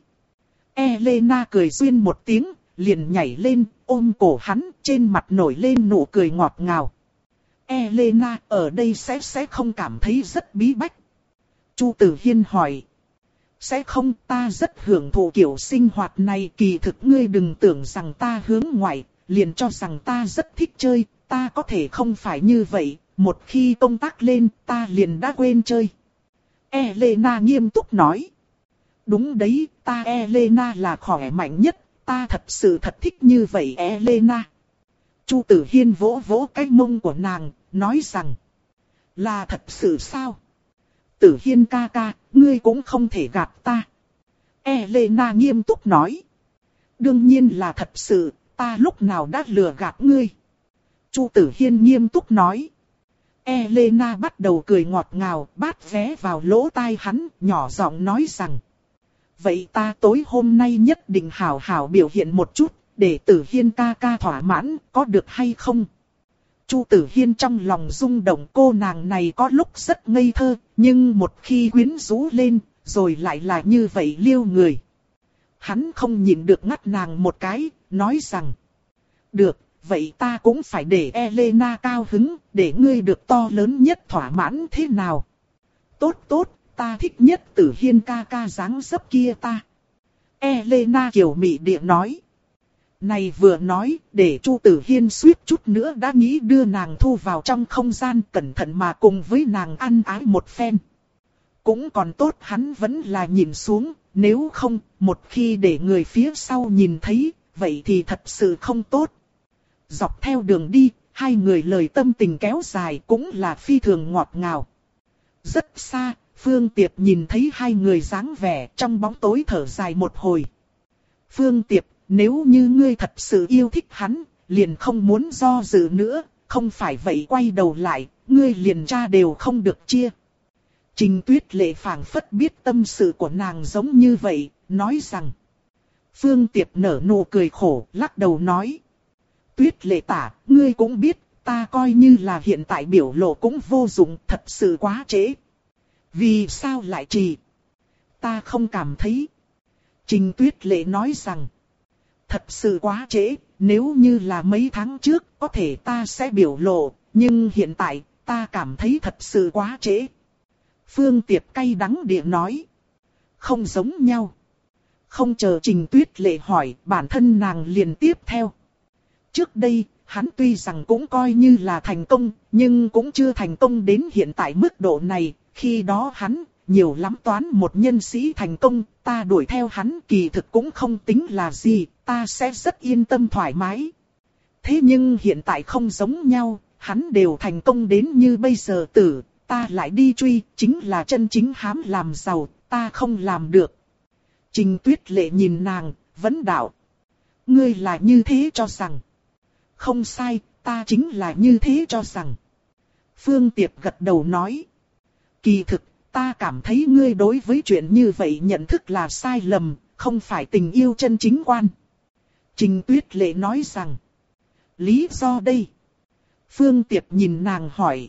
Elena cười duyên một tiếng, liền nhảy lên, ôm cổ hắn, trên mặt nổi lên nụ cười ngọt ngào. Elena, ở đây sẽ sẽ không cảm thấy rất bí bách. Chu Tử Hiên hỏi. Sẽ không, ta rất hưởng thụ kiểu sinh hoạt này, kỳ thực ngươi đừng tưởng rằng ta hướng ngoại, liền cho rằng ta rất thích chơi, ta có thể không phải như vậy, một khi công tác lên, ta liền đã quên chơi. Elena nghiêm túc nói. Đúng đấy, ta Elena là khỏe mạnh nhất, ta thật sự thật thích như vậy Elena. Chu Tử Hiên vỗ vỗ cái mông của nàng, nói rằng. Là thật sự sao? Tử Hiên ca ca, ngươi cũng không thể gạt ta. Elena nghiêm túc nói. Đương nhiên là thật sự, ta lúc nào đã lừa gạt ngươi. Chu Tử Hiên nghiêm túc nói. Elena bắt đầu cười ngọt ngào, bát vé vào lỗ tai hắn, nhỏ giọng nói rằng. Vậy ta tối hôm nay nhất định hảo hảo biểu hiện một chút, để Tử Hiên ca ca thỏa mãn, có được hay không? Chu Tử Hiên trong lòng rung động, cô nàng này có lúc rất ngây thơ, nhưng một khi quyến rũ lên, rồi lại là như vậy liêu người. Hắn không nhịn được ngắt nàng một cái, nói rằng. Được, vậy ta cũng phải để Elena cao hứng, để ngươi được to lớn nhất thỏa mãn thế nào. Tốt tốt, ta thích nhất Tử Hiên ca ca dáng dấp kia ta. Elena kiều mị địa nói. Này vừa nói, để Chu Tử Hiên suýt chút nữa đã nghĩ đưa nàng thu vào trong không gian, cẩn thận mà cùng với nàng ăn ái một phen. Cũng còn tốt hắn vẫn là nhìn xuống, nếu không, một khi để người phía sau nhìn thấy, vậy thì thật sự không tốt. Dọc theo đường đi, hai người lời tâm tình kéo dài cũng là phi thường ngọt ngào. Rất xa, Phương Tiệp nhìn thấy hai người dáng vẻ trong bóng tối thở dài một hồi. Phương Tiệp, nếu như ngươi thật sự yêu thích hắn, liền không muốn do dự nữa, không phải vậy quay đầu lại, ngươi liền tra đều không được chia. Trình Tuyết Lệ phảng phất biết tâm sự của nàng giống như vậy, nói rằng. Phương Tiệp nở nụ cười khổ, lắc đầu nói. Tuyết Lệ tả, ngươi cũng biết, ta coi như là hiện tại biểu lộ cũng vô dụng, thật sự quá trễ. Vì sao lại trì? Ta không cảm thấy. Trình Tuyết Lệ nói rằng. Thật sự quá trễ, nếu như là mấy tháng trước, có thể ta sẽ biểu lộ, nhưng hiện tại, ta cảm thấy thật sự quá trễ. Phương Tiệp cay đắng địa nói. Không giống nhau. Không chờ Trình Tuyết Lệ hỏi, bản thân nàng liền tiếp theo. Trước đây, hắn tuy rằng cũng coi như là thành công, nhưng cũng chưa thành công đến hiện tại mức độ này. Khi đó hắn, nhiều lắm toán một nhân sĩ thành công, ta đuổi theo hắn kỳ thực cũng không tính là gì, ta sẽ rất yên tâm thoải mái. Thế nhưng hiện tại không giống nhau, hắn đều thành công đến như bây giờ tử, ta lại đi truy, chính là chân chính hám làm giàu, ta không làm được. Trình Tuyết Lệ nhìn nàng, vấn đạo. Ngươi là như thế cho rằng. Không sai, ta chính là như thế cho rằng. Phương Tiệp gật đầu nói. Kỳ thực, ta cảm thấy ngươi đối với chuyện như vậy nhận thức là sai lầm, không phải tình yêu chân chính quan. Trình Tuyết Lệ nói rằng. Lý do đây? Phương Tiệp nhìn nàng hỏi.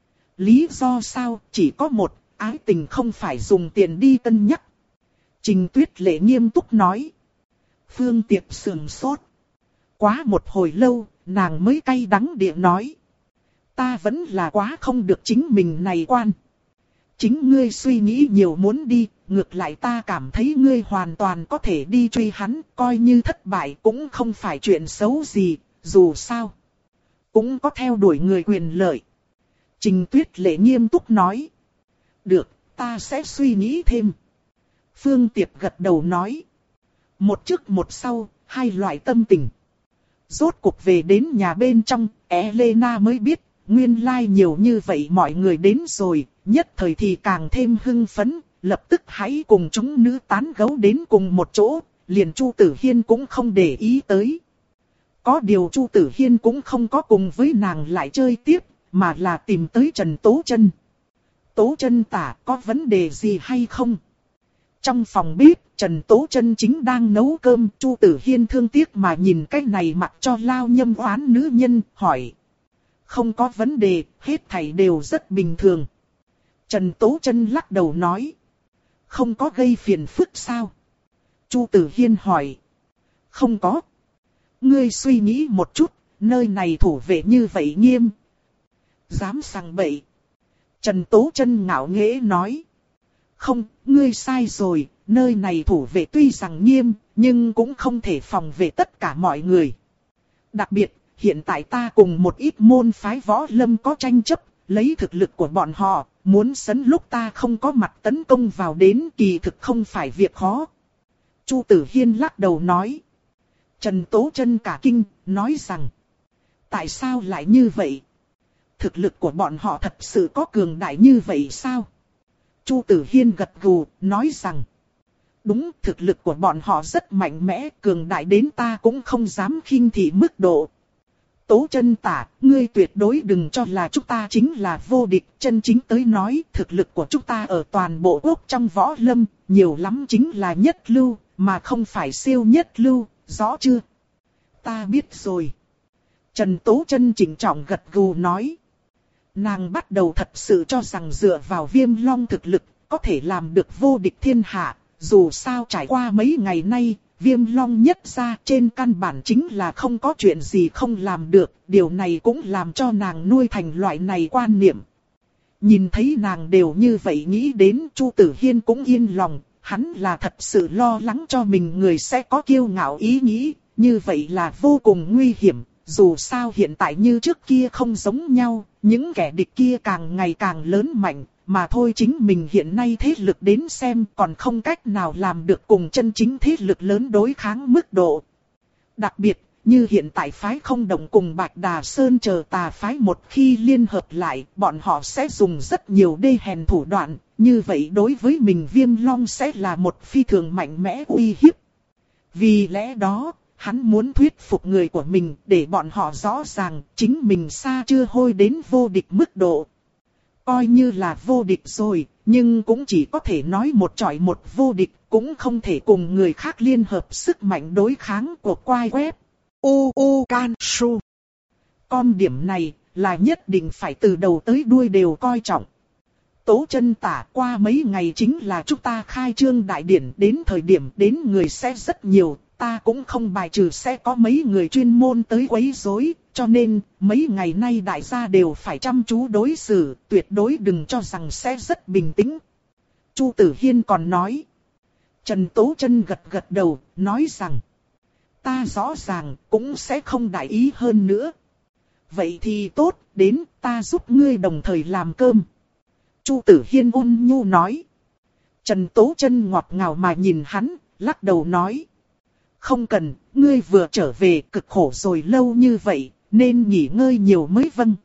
Lý do sao? Chỉ có một, ái tình không phải dùng tiền đi cân nhắc. Trình Tuyết Lệ nghiêm túc nói. Phương Tiệp sườn sốt. Quá một hồi lâu, nàng mới cay đắng địa nói. Ta vẫn là quá không được chính mình này quan. Chính ngươi suy nghĩ nhiều muốn đi, ngược lại ta cảm thấy ngươi hoàn toàn có thể đi truy hắn, coi như thất bại cũng không phải chuyện xấu gì, dù sao. Cũng có theo đuổi người quyền lợi. Trình Tuyết Lệ nghiêm túc nói. Được, ta sẽ suy nghĩ thêm. Phương Tiệp gật đầu nói. Một trước một sau, hai loại tâm tình. Rốt cuộc về đến nhà bên trong, Elena mới biết, nguyên lai like nhiều như vậy mọi người đến rồi, nhất thời thì càng thêm hưng phấn, lập tức hãy cùng chúng nữ tán gẫu đến cùng một chỗ, liền Chu Tử Hiên cũng không để ý tới. Có điều Chu Tử Hiên cũng không có cùng với nàng lại chơi tiếp, mà là tìm tới Trần Tố Chân. Tố Chân tả, có vấn đề gì hay không? Trong phòng bếp, Trần Tố Chân chính đang nấu cơm, Chu Tử Hiên thương tiếc mà nhìn cái này mặc cho lao nhâm oán nữ nhân, hỏi. Không có vấn đề, hết thảy đều rất bình thường. Trần Tố Chân lắc đầu nói. Không có gây phiền phức sao? Chu Tử Hiên hỏi. Không có. Ngươi suy nghĩ một chút, nơi này thủ vệ như vậy nghiêm. Dám sang bậy. Trần Tố Chân ngạo nghễ nói. Không, ngươi sai rồi, nơi này thủ vệ tuy rằng nghiêm, nhưng cũng không thể phòng vệ tất cả mọi người. Đặc biệt, hiện tại ta cùng một ít môn phái võ lâm có tranh chấp, lấy thực lực của bọn họ, muốn sấn lúc ta không có mặt tấn công vào đến kỳ thực không phải việc khó. Chu Tử Hiên lắc đầu nói. Trần Tố Chân cả kinh, nói rằng. Tại sao lại như vậy? Thực lực của bọn họ thật sự có cường đại như vậy sao? Chu Tử Hiên gật gù, nói rằng. Đúng, thực lực của bọn họ rất mạnh mẽ, cường đại đến ta cũng không dám khinh thị mức độ. Tố Chân tả, ngươi tuyệt đối đừng cho là chúng ta chính là vô địch, chân chính tới nói, thực lực của chúng ta ở toàn bộ quốc trong võ lâm, nhiều lắm chính là nhất lưu, mà không phải siêu nhất lưu, rõ chưa? Ta biết rồi. Trần Tố Chân chỉnh trọng gật gù nói. Nàng bắt đầu thật sự cho rằng dựa vào Viêm Long thực lực, có thể làm được vô địch thiên hạ. Dù sao trải qua mấy ngày nay, Viêm Long nhất gia trên căn bản chính là không có chuyện gì không làm được, điều này cũng làm cho nàng nuôi thành loại này quan niệm. Nhìn thấy nàng đều như vậy nghĩ đến, Chu Tử Hiên cũng yên lòng, hắn là thật sự lo lắng cho mình người sẽ có kiêu ngạo ý nghĩ, như vậy là vô cùng nguy hiểm, dù sao hiện tại như trước kia không giống nhau, những kẻ địch kia càng ngày càng lớn mạnh, mà thôi chính mình hiện nay thế lực đến xem còn không cách nào làm được cùng chân chính thế lực lớn đối kháng mức độ. Đặc biệt, như hiện tại phái không động cùng Bạch Đà Sơn chờ tà phái một khi liên hợp lại, bọn họ sẽ dùng rất nhiều đê hèn thủ đoạn, như vậy đối với mình Viêm Long sẽ là một phi thường mạnh mẽ uy hiếp. Vì lẽ đó, hắn muốn thuyết phục người của mình để bọn họ rõ ràng chính mình xa chưa hôi đến vô địch mức độ. Coi như là vô địch rồi, nhưng cũng chỉ có thể nói một chọi một vô địch, cũng không thể cùng người khác liên hợp sức mạnh đối kháng của quai web. U U Can Su. Com điểm này là nhất định phải từ đầu tới đuôi đều coi trọng. Tố chân tả qua mấy ngày chính là chúng ta khai trương đại điển, đến thời điểm đến người sẽ rất nhiều, ta cũng không bài trừ sẽ có mấy người chuyên môn tới quấy rối, cho nên mấy ngày nay đại gia đều phải chăm chú đối xử, tuyệt đối đừng cho rằng sẽ rất bình tĩnh. Chu Tử Hiên còn nói. Trần Tố Chân gật gật đầu, nói rằng ta rõ ràng cũng sẽ không đại ý hơn nữa. Vậy thì tốt, đến ta giúp ngươi đồng thời làm cơm. Chu Tử Hiên ôn nhu nói. Trần Tố Chân ngọt ngào mà nhìn hắn, lắc đầu nói. Không cần, ngươi vừa trở về cực khổ rồi lâu như vậy, nên nghỉ ngơi nhiều mới vâng.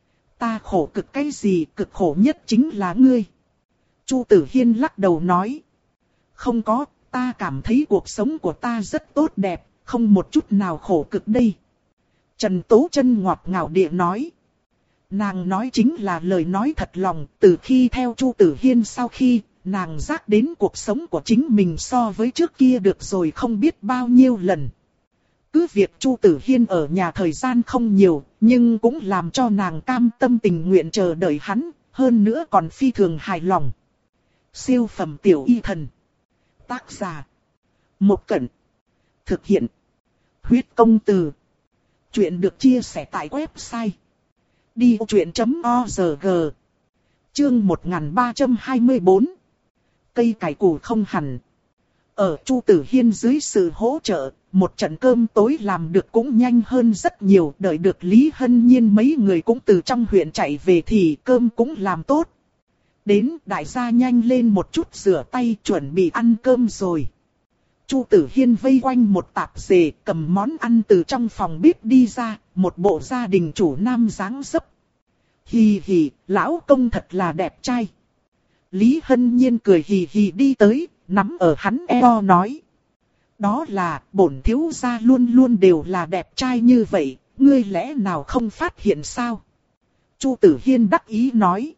Ta khổ cực cái gì, cực khổ nhất chính là ngươi. Chu Tử Hiên lắc đầu nói. Không có, ta cảm thấy cuộc sống của ta rất tốt đẹp, không một chút nào khổ cực đây. Trần Tố Chân ngọt ngào địa nói. Nàng nói chính là lời nói thật lòng, từ khi theo Chu Tử Hiên sau khi, nàng giác đến cuộc sống của chính mình so với trước kia được rồi không biết bao nhiêu lần. Cứ việc Chu Tử Hiên ở nhà thời gian không nhiều, nhưng cũng làm cho nàng cam tâm tình nguyện chờ đợi hắn, hơn nữa còn phi thường hài lòng. Siêu phẩm tiểu y thần. Tác giả. Một Cẩn. Thực hiện. Huyết công từ. Chuyện được chia sẻ tại website đi vô chuyện chấm org. Chương một nghìn ba trăm hai mươi tư. Cây cải củ không hẳn. Ở Chu Tử Hiên dưới sự hỗ trợ, một trận cơm tối làm được cũng nhanh hơn rất nhiều. Đợi được Lý Hân Nhiên mấy người cũng từ trong huyện chạy về thì cơm cũng làm tốt. Đến đại gia nhanh lên một chút rửa tay chuẩn bị ăn cơm rồi. Chu Tử Hiên vây quanh một tạp dề cầm món ăn từ trong phòng bếp đi ra, một bộ gia đình chủ nam dáng dấp. Hì hì, lão công thật là đẹp trai. Lý Hân Nhiên cười hì hì đi tới, nắm ở hắn eo nói. Đó là, bổn thiếu gia luôn luôn đều là đẹp trai như vậy, ngươi lẽ nào không phát hiện sao? Chu Tử Hiên đắc ý nói.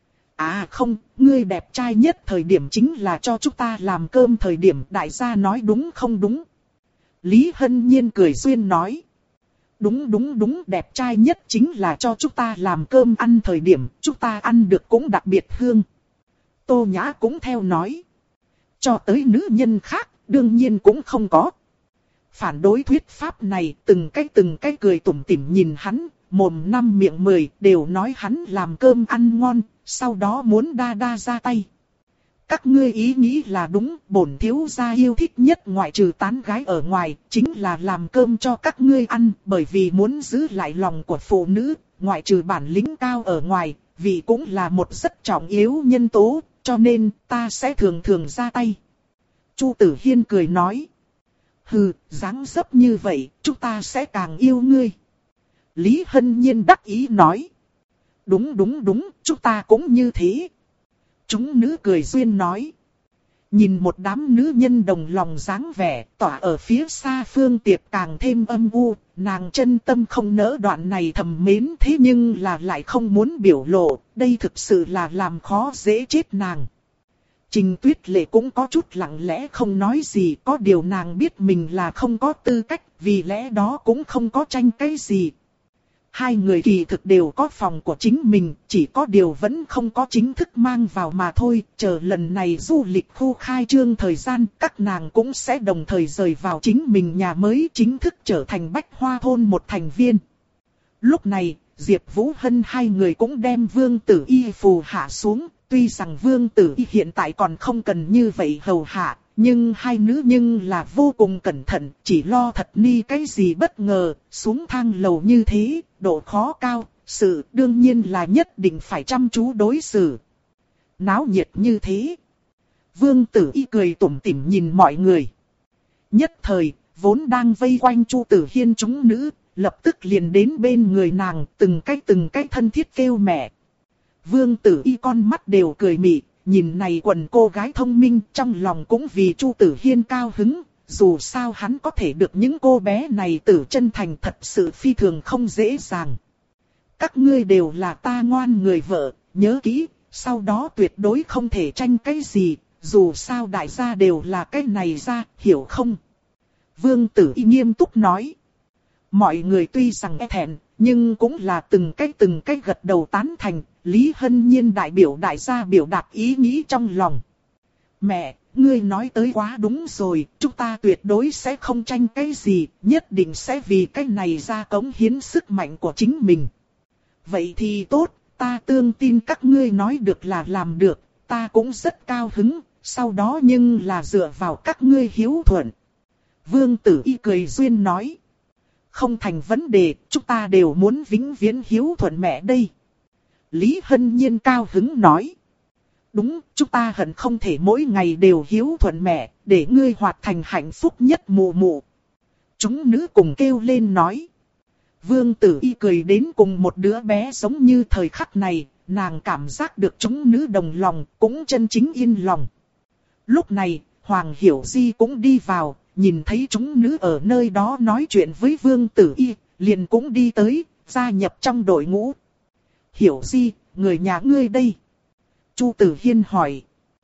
À không, ngươi đẹp trai nhất thời điểm chính là cho chúng ta làm cơm thời điểm, đại gia nói đúng không đúng? Lý Hân Nhiên cười duyên nói. Đúng đúng đúng, đẹp trai nhất chính là cho chúng ta làm cơm ăn thời điểm, chúng ta ăn được cũng đặc biệt hương. Tô Nhã cũng theo nói. Cho tới nữ nhân khác, đương nhiên cũng không có. Phản đối thuyết pháp này, từng cái từng cái cười tủm tỉm nhìn hắn, mồm năm miệng mười, đều nói hắn làm cơm ăn ngon, sau đó muốn đa đa ra tay. Các ngươi ý nghĩ là đúng, bổn thiếu gia yêu thích nhất ngoại trừ tán gái ở ngoài, chính là làm cơm cho các ngươi ăn, bởi vì muốn giữ lại lòng của phụ nữ, ngoại trừ bản lĩnh cao ở ngoài, vì cũng là một rất trọng yếu nhân tố, cho nên ta sẽ thường thường ra tay. Chu Tử Hiên cười nói. Hừ, dáng dấp như vậy, chúng ta sẽ càng yêu ngươi. Lý Hân Nhiên đắc ý nói. Đúng đúng đúng, chúng ta cũng như thế. Chúng nữ cười duyên nói. Nhìn một đám nữ nhân đồng lòng dáng vẻ, tỏa ở phía xa Phương Tiệp càng thêm âm u, nàng chân tâm không nỡ đoạn này thầm mến thế nhưng là lại không muốn biểu lộ, đây thực sự là làm khó dễ chết nàng. Trình Tuyết Lệ cũng có chút lặng lẽ không nói gì, có điều nàng biết mình là không có tư cách, vì lẽ đó cũng không có tranh cái gì. Hai người kỳ thực đều có phòng của chính mình, chỉ có điều vẫn không có chính thức mang vào mà thôi. Chờ lần này du lịch khu khai trương thời gian, các nàng cũng sẽ đồng thời rời vào chính mình nhà mới, chính thức trở thành Bách Hoa thôn một thành viên. Lúc này, Diệp Vũ Hân hai người cũng đem Vương Tử Y phù hạ xuống. Tuy rằng Vương Tử Y hiện tại còn không cần như vậy hầu hạ, nhưng hai nữ nhưng là vô cùng cẩn thận, chỉ lo thật ni cái gì bất ngờ, xuống thang lầu như thế, độ khó cao, sự đương nhiên là nhất định phải chăm chú đối xử. Náo nhiệt như thế. Vương Tử Y cười tủm tỉm nhìn mọi người. Nhất thời, vốn đang vây quanh Chu Tử Hiên chúng nữ, lập tức liền đến bên người nàng, từng cái từng cái thân thiết kêu mẹ. Vương Tử Y con mắt đều cười mị, nhìn này quần cô gái thông minh, trong lòng cũng vì Chu Tử Hiên cao hứng, dù sao hắn có thể được những cô bé này tử chân thành thật sự phi thường không dễ dàng. Các ngươi đều là ta ngoan người vợ, nhớ kỹ, sau đó tuyệt đối không thể tranh cái gì, dù sao đại gia đều là cái này ra, hiểu không? Vương Tử Y nghiêm túc nói. Mọi người tuy rằng e thẹn, nhưng cũng là từng cái từng cái gật đầu tán thành. Lý Hân Nhiên đại biểu đại gia biểu đạt ý nghĩ trong lòng. Mẹ, ngươi nói tới quá đúng rồi, chúng ta tuyệt đối sẽ không tranh cái gì, nhất định sẽ vì cái này ra cống hiến sức mạnh của chính mình. Vậy thì tốt, ta tương tin các ngươi nói được là làm được, ta cũng rất cao hứng, sau đó nhưng là dựa vào các ngươi hiếu thuận. Vương Tử Y cười duyên nói. Không thành vấn đề, chúng ta đều muốn vĩnh viễn hiếu thuận mẹ đây. Lý Hân Nhiên cao hứng nói. Đúng, chúng ta hận không thể mỗi ngày đều hiếu thuận mẹ, để ngươi hoạt thành hạnh phúc nhất mụ mụ. Chúng nữ cùng kêu lên nói. Vương Tử Y cười đến cùng một đứa bé giống như thời khắc này, nàng cảm giác được chúng nữ đồng lòng, cũng chân chính yên lòng. Lúc này, Hoàng Hiểu Di cũng đi vào, nhìn thấy chúng nữ ở nơi đó nói chuyện với Vương Tử Y, liền cũng đi tới, gia nhập trong đội ngũ. Hiểu Di, người nhà ngươi đây. Chu Tử Hiên hỏi.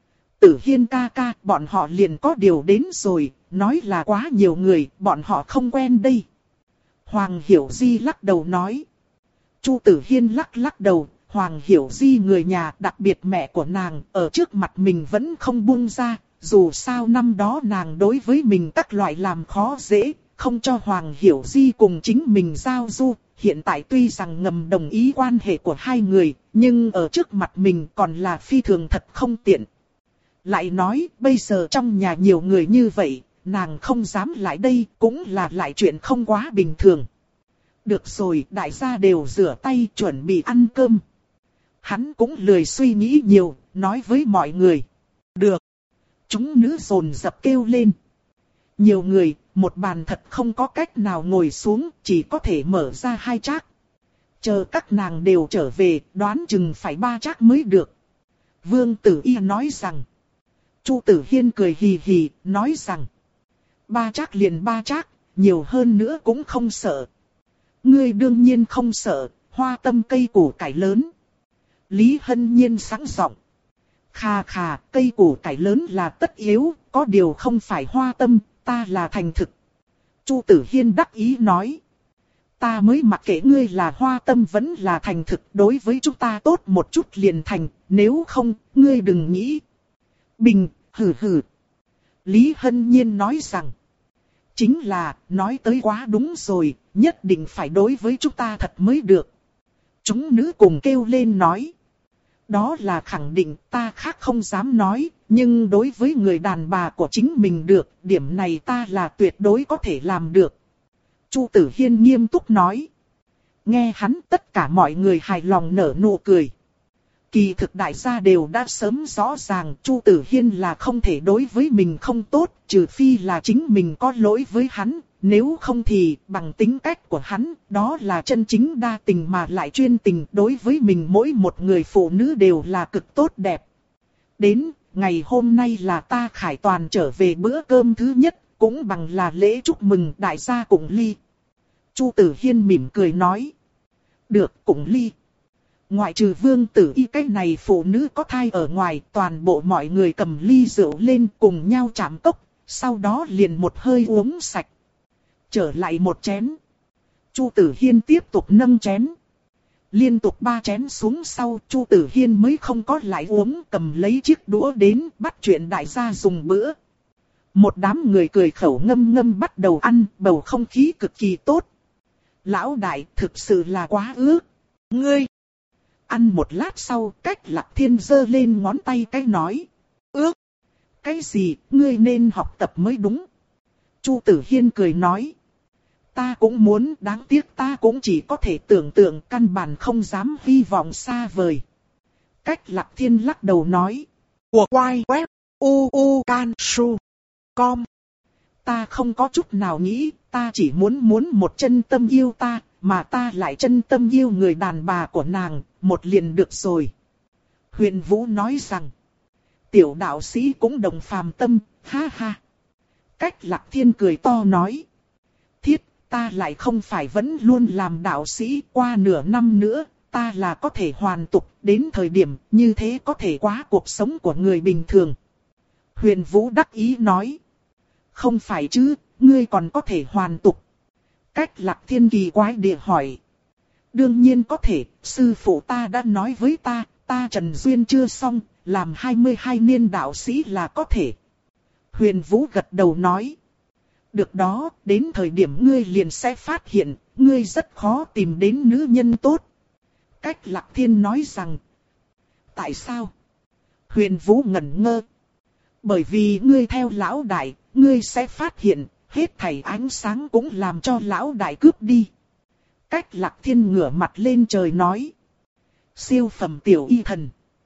Tử Hiên ca ca, bọn họ liền có điều đến rồi, nói là quá nhiều người, bọn họ không quen đây. Hoàng Hiểu Di lắc đầu nói. Chu Tử Hiên lắc lắc đầu, Hoàng Hiểu Di người nhà, đặc biệt mẹ của nàng, ở trước mặt mình vẫn không buông ra, dù sao năm đó nàng đối với mình các loại làm khó dễ, không cho Hoàng Hiểu Di cùng chính mình giao du. Hiện tại tuy rằng ngầm đồng ý quan hệ của hai người, nhưng ở trước mặt mình còn là phi thường thật không tiện. Lại nói, bây giờ trong nhà nhiều người như vậy, nàng không dám lại đây, cũng là lại chuyện không quá bình thường. Được rồi, đại gia đều rửa tay chuẩn bị ăn cơm. Hắn cũng lười suy nghĩ nhiều, nói với mọi người. Được. Chúng nữ dồn dập kêu lên. Nhiều người, một bàn thật không có cách nào ngồi xuống, chỉ có thể mở ra hai trác. Chờ các nàng đều trở về, đoán chừng phải ba trác mới được. Vương Tử Y nói rằng. Chu Tử Hiên cười hì hì, nói rằng. Ba trác liền ba trác, nhiều hơn nữa cũng không sợ. Ngươi đương nhiên không sợ, hoa tâm cây củ cải lớn. Lý Hân Nhiên sáng giọng. Khà khà, cây củ cải lớn là tất yếu, có điều không phải hoa tâm, ta là thành thực. Chu Tử Hiên đắc ý nói. Ta mới mặc kệ ngươi là hoa tâm vẫn là thành thực, đối với chúng ta tốt một chút liền thành, nếu không, ngươi đừng nghĩ. Bình, hừ hừ. Lý Hân Nhiên nói rằng. Chính là, nói tới quá đúng rồi, nhất định phải đối với chúng ta thật mới được. Chúng nữ cùng kêu lên nói. Đó là khẳng định, ta khác không dám nói, nhưng đối với người đàn bà của chính mình được, điểm này ta là tuyệt đối có thể làm được. Chu Tử Hiên nghiêm túc nói. Nghe hắn, tất cả mọi người hài lòng nở nụ cười. Kỳ thực đại gia đều đã sớm rõ ràng Chu Tử Hiên là không thể đối với mình không tốt, trừ phi là chính mình có lỗi với hắn, nếu không thì bằng tính cách của hắn, đó là chân chính đa tình mà lại chuyên tình, đối với mình mỗi một người phụ nữ đều là cực tốt đẹp. Đến, ngày hôm nay là ta khải toàn trở về bữa cơm thứ nhất, cũng bằng là lễ chúc mừng đại gia cùng ly. Chu Tử Hiên mỉm cười nói. Được, cùng ly. Ngoại trừ Vương Tử Y cái này phụ nữ có thai ở ngoài, toàn bộ mọi người cầm ly rượu lên cùng nhau chạm cốc, sau đó liền một hơi uống sạch. Trở lại một chén. Chu Tử Hiên tiếp tục nâng chén. Liên tục ba chén xuống sau, Chu Tử Hiên mới không có lại uống, cầm lấy chiếc đũa đến bắt chuyện đại gia dùng bữa. Một đám người cười khẩu ngâm ngâm bắt đầu ăn, bầu không khí cực kỳ tốt. Lão đại thực sự là quá ước. Ngươi! Ăn một lát sau, Cách Lạc Thiên giơ lên ngón tay cái nói. Ước! Cái gì, ngươi nên học tập mới đúng. Chu Tử Hiên cười nói. Ta cũng muốn, đáng tiếc ta cũng chỉ có thể tưởng tượng, căn bản không dám hy vọng xa vời. Cách Lạc Thiên lắc đầu nói. Của quay web u u can su com. Ta không có chút nào nghĩ, ta chỉ muốn muốn một chân tâm yêu ta, mà ta lại chân tâm yêu người đàn bà của nàng, một liền được rồi. Huyền Vũ nói rằng. Tiểu đạo sĩ cũng đồng phàm tâm, ha ha. Cách Lạc Thiên cười to nói. Thiết, ta lại không phải vẫn luôn làm đạo sĩ, qua nửa năm nữa, ta là có thể hoàn tục, đến thời điểm như thế có thể quá cuộc sống của người bình thường. Huyền Vũ đắc ý nói. Không phải chứ, ngươi còn có thể hoàn tục. Cách Lạc Thiên kỳ quái địa hỏi. Đương nhiên có thể, sư phụ ta đã nói với ta, ta Trần Duyên chưa xong, làm hai mươi hai niên đạo sĩ là có thể. Huyền Vũ gật đầu nói. Được đó, đến thời điểm ngươi liền sẽ phát hiện, ngươi rất khó tìm đến nữ nhân tốt. Cách Lạc Thiên nói rằng. Tại sao? Huyền Vũ ngẩn ngơ. Bởi vì ngươi theo lão đại, ngươi sẽ phát hiện, hết thảy ánh sáng cũng làm cho lão đại cướp đi. Cách Lạc Thiên ngửa mặt lên trời nói. Siêu phẩm tiểu y thần.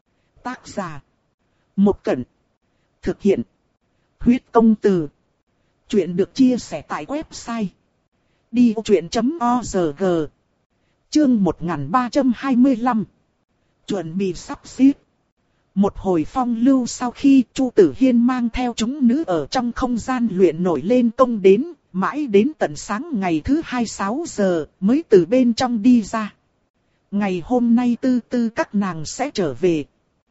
Tác giả. Một Cẩn. Thực hiện. Huyết công từ. Chuyện được chia sẻ tại website. đi vô chuyện chấm org. Chương một nghìn ba trăm hai mươi lăm. Chuẩn bị sắp xếp. Một hồi phong lưu sau khi Chu Tử Hiên mang theo chúng nữ ở trong không gian luyện nổi lên công đến, mãi đến tận sáng ngày thứ hai sáu giờ mới từ bên trong đi ra. Ngày hôm nay tư tư các nàng sẽ trở về.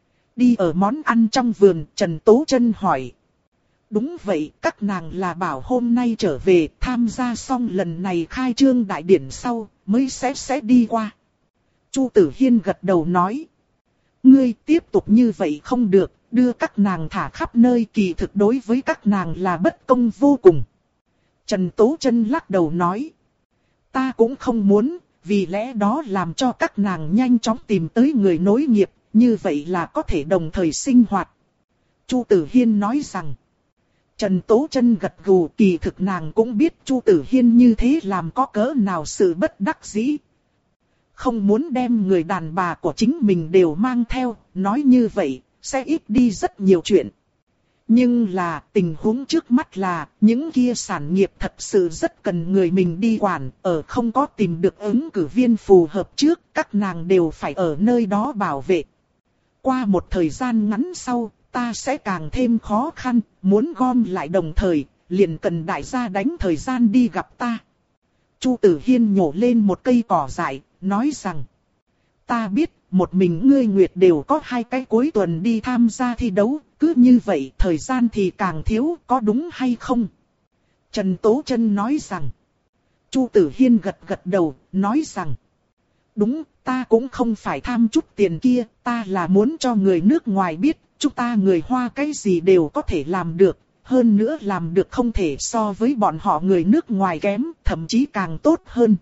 Đi ở món ăn trong vườn, Trần Tố Trân hỏi. Đúng vậy, các nàng là bảo hôm nay trở về, tham gia xong lần này khai trương đại điển sau, mới sẽ sẽ đi qua. Chu Tử Hiên gật đầu nói. Ngươi tiếp tục như vậy không được, đưa các nàng thả khắp nơi kỳ thực đối với các nàng là bất công vô cùng. Trần Tố Trân lắc đầu nói. Ta cũng không muốn, vì lẽ đó làm cho các nàng nhanh chóng tìm tới người nối nghiệp, như vậy là có thể đồng thời sinh hoạt. Chu Tử Hiên nói rằng. Trần Tố Trân gật gù, kỳ thực nàng cũng biết Chu Tử Hiên như thế làm có cỡ nào sự bất đắc dĩ. Không muốn đem người đàn bà của chính mình đều mang theo, nói như vậy, sẽ ít đi rất nhiều chuyện. Nhưng là, tình huống trước mắt là, những kia sản nghiệp thật sự rất cần người mình đi quản, ở không có tìm được ứng cử viên phù hợp trước, các nàng đều phải ở nơi đó bảo vệ. Qua một thời gian ngắn sau, ta sẽ càng thêm khó khăn, muốn gom lại đồng thời, liền cần đại gia đánh thời gian đi gặp ta. Chu Tử Hiên nhổ lên một cây cỏ dại, nói rằng. Ta biết, một mình ngươi Nguyệt đều có hai cái cuối tuần đi tham gia thi đấu, cứ như vậy thời gian thì càng thiếu, có đúng hay không? Trần Tố Trân nói rằng. Chu Tử Hiên gật gật đầu, nói rằng. Đúng, ta cũng không phải tham chút tiền kia, ta là muốn cho người nước ngoài biết, chúng ta người Hoa cái gì đều có thể làm được, hơn nữa làm được không thể so với bọn họ người nước ngoài kém, thậm chí càng tốt hơn.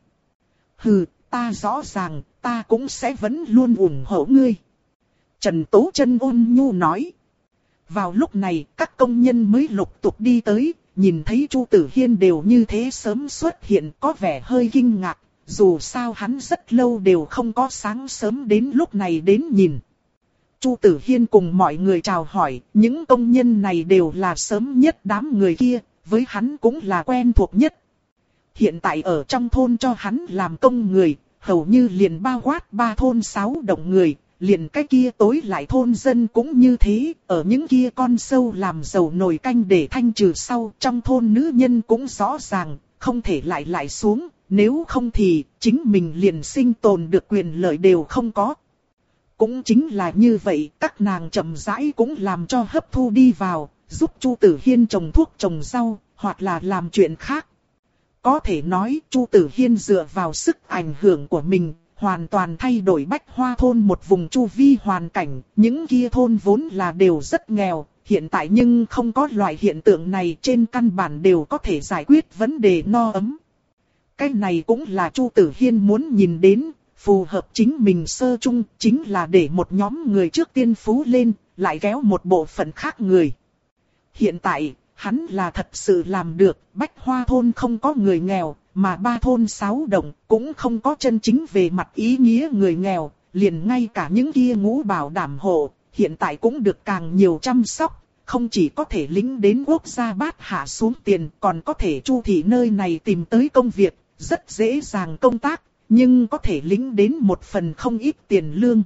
Hừ, ta rõ ràng, ta cũng sẽ vẫn luôn ủng hộ ngươi. Trần Tố Trân ôn nhu nói. Vào lúc này, các công nhân mới lục tục đi tới, nhìn thấy Chu Tử Hiên đều như thế sớm xuất hiện có vẻ hơi kinh ngạc, dù sao hắn rất lâu đều không có sáng sớm đến lúc này đến nhìn. Chu Tử Hiên cùng mọi người chào hỏi, những công nhân này đều là sớm nhất đám người kia, với hắn cũng là quen thuộc nhất. Hiện tại ở trong thôn cho hắn làm công người, hầu như liền bao quát ba thôn sáu đồng người, liền cái kia tối lại thôn dân cũng như thế, ở những kia con sâu làm dầu nồi canh để thanh trừ sau, trong thôn nữ nhân cũng rõ ràng, không thể lại lại xuống, nếu không thì chính mình liền sinh tồn được quyền lợi đều không có. Cũng chính là như vậy, các nàng chậm rãi cũng làm cho hấp thu đi vào, giúp Chu Tử Hiên trồng thuốc trồng rau, hoặc là làm chuyện khác. Có thể nói Chu Tử Hiên dựa vào sức ảnh hưởng của mình, hoàn toàn thay đổi Bách Hoa thôn một vùng chu vi hoàn cảnh. Những kia thôn vốn là đều rất nghèo, hiện tại nhưng không có loại hiện tượng này, trên căn bản đều có thể giải quyết vấn đề no ấm. Cái này cũng là Chu Tử Hiên muốn nhìn đến, phù hợp chính mình sơ chung, chính là để một nhóm người trước tiên phú lên, lại kéo một bộ phận khác người. Hiện tại, hắn là thật sự làm được, Bách Hoa thôn không có người nghèo, mà ba thôn sáu đồng cũng không có chân chính về mặt ý nghĩa người nghèo, liền ngay cả những kia ngũ bảo đảm hộ, hiện tại cũng được càng nhiều chăm sóc, không chỉ có thể lính đến quốc gia bát hạ xuống tiền, còn có thể Chu thị nơi này tìm tới công việc, rất dễ dàng công tác, nhưng có thể lính đến một phần không ít tiền lương.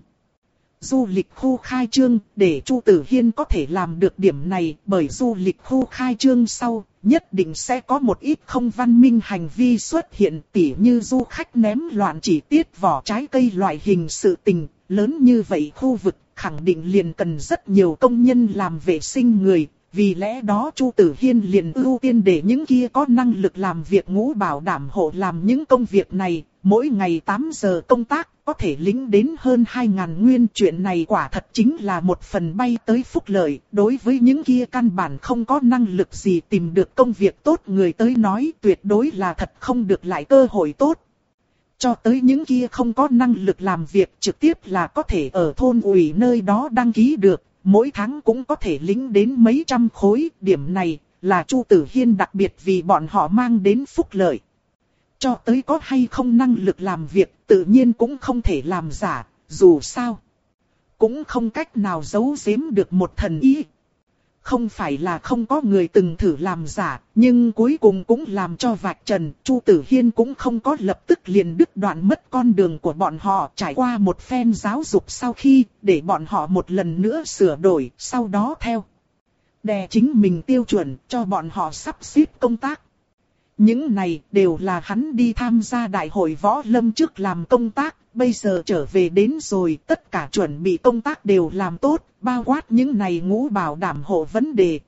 Du lịch khu khai trương, để Chu Tử Hiên có thể làm được điểm này, bởi du lịch khu khai trương sau, nhất định sẽ có một ít không văn minh hành vi xuất hiện, tỉ như du khách ném loạn chỉ tiết vỏ trái cây loại hình sự tình, lớn như vậy khu vực, khẳng định liền cần rất nhiều công nhân làm vệ sinh người. Vì lẽ đó Chu Tử Hiên liền ưu tiên để những kia có năng lực làm việc ngũ bảo đảm hộ làm những công việc này, mỗi ngày tám giờ công tác, có thể lính đến hơn hai ngàn nguyên. Chuyện này quả thật chính là một phần bay tới phúc lợi, đối với những kia căn bản không có năng lực gì tìm được công việc tốt người tới nói tuyệt đối là thật không được lại cơ hội tốt. Cho tới những kia không có năng lực làm việc trực tiếp là có thể ở thôn ủy nơi đó đăng ký được. Mỗi tháng cũng có thể lính đến mấy trăm khối, điểm này là Chu Tử Hiên đặc biệt vì bọn họ mang đến phúc lợi. Cho tới có hay không năng lực làm việc, tự nhiên cũng không thể làm giả, dù sao. Cũng không cách nào giấu giếm được một thần ý. Không phải là không có người từng thử làm giả, nhưng cuối cùng cũng làm cho vạch trần. Chu Tử Hiên cũng không có lập tức liền đứt đoạn mất con đường của bọn họ, trải qua một phen giáo dục sau khi, để bọn họ một lần nữa sửa đổi, sau đó theo đè chính mình tiêu chuẩn cho bọn họ sắp xếp công tác. Những này đều là hắn đi tham gia đại hội võ lâm trước làm công tác, bây giờ trở về đến rồi, tất cả chuẩn bị công tác đều làm tốt, bao quát những này ngũ bảo đảm hộ vấn đề.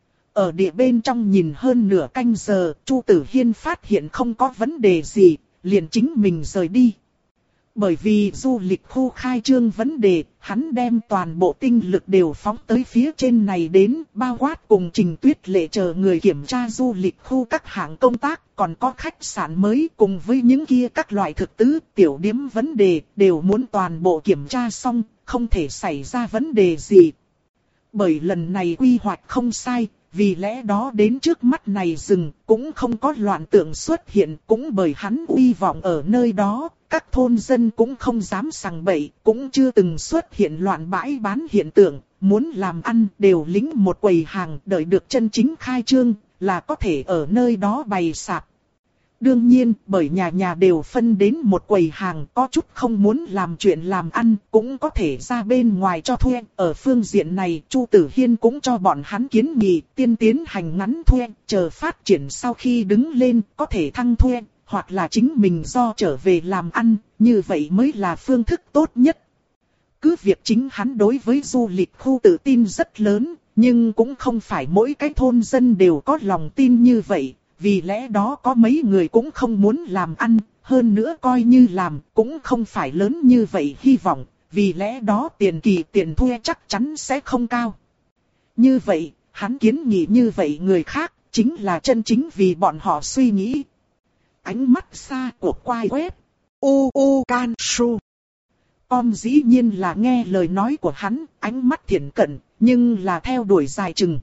Ở địa bên trong nhìn hơn nửa canh giờ, Chu Tử Hiên phát hiện không có vấn đề gì, liền chính mình rời đi. Bởi vì du lịch khu khai trương vấn đề, hắn đem toàn bộ tinh lực đều phóng tới phía trên này đến, bao quát cùng Trình Tuyết Lệ chờ người kiểm tra du lịch khu các hạng công tác, còn có khách sạn mới cùng với những kia các loại thực tứ, tiểu điếm vấn đề, đều muốn toàn bộ kiểm tra xong, không thể xảy ra vấn đề gì. Bởi lần này quy hoạch không sai, vì lẽ đó đến trước mắt này rừng, cũng không có loạn tượng xuất hiện, cũng bởi hắn uy vọng ở nơi đó. Các thôn dân cũng không dám sằng bậy, cũng chưa từng xuất hiện loạn bãi bán hiện tượng, muốn làm ăn đều lính một quầy hàng, đợi được chân chính khai trương, là có thể ở nơi đó bày sạp. Đương nhiên, bởi nhà nhà đều phân đến một quầy hàng, có chút không muốn làm chuyện làm ăn, cũng có thể ra bên ngoài cho thuê. Ở phương diện này, Chu Tử Hiên cũng cho bọn hắn kiến nghị, tiên tiến hành ngắn thuê, chờ phát triển sau khi đứng lên, có thể thăng thuê. Hoặc là chính mình do trở về làm ăn, như vậy mới là phương thức tốt nhất. Cứ việc chính hắn đối với du lịch khu tự tin rất lớn, nhưng cũng không phải mỗi cái thôn dân đều có lòng tin như vậy, vì lẽ đó có mấy người cũng không muốn làm ăn, hơn nữa coi như làm cũng không phải lớn như vậy hy vọng, vì lẽ đó tiền kỳ tiền thuê chắc chắn sẽ không cao. Như vậy, hắn kiến nghị như vậy người khác, chính là chân chính vì bọn họ suy nghĩ. Ánh mắt xa của quai web. U U Can Su. Com dĩ nhiên là nghe lời nói của hắn, ánh mắt thiện cận, nhưng là theo đuổi dài chừng.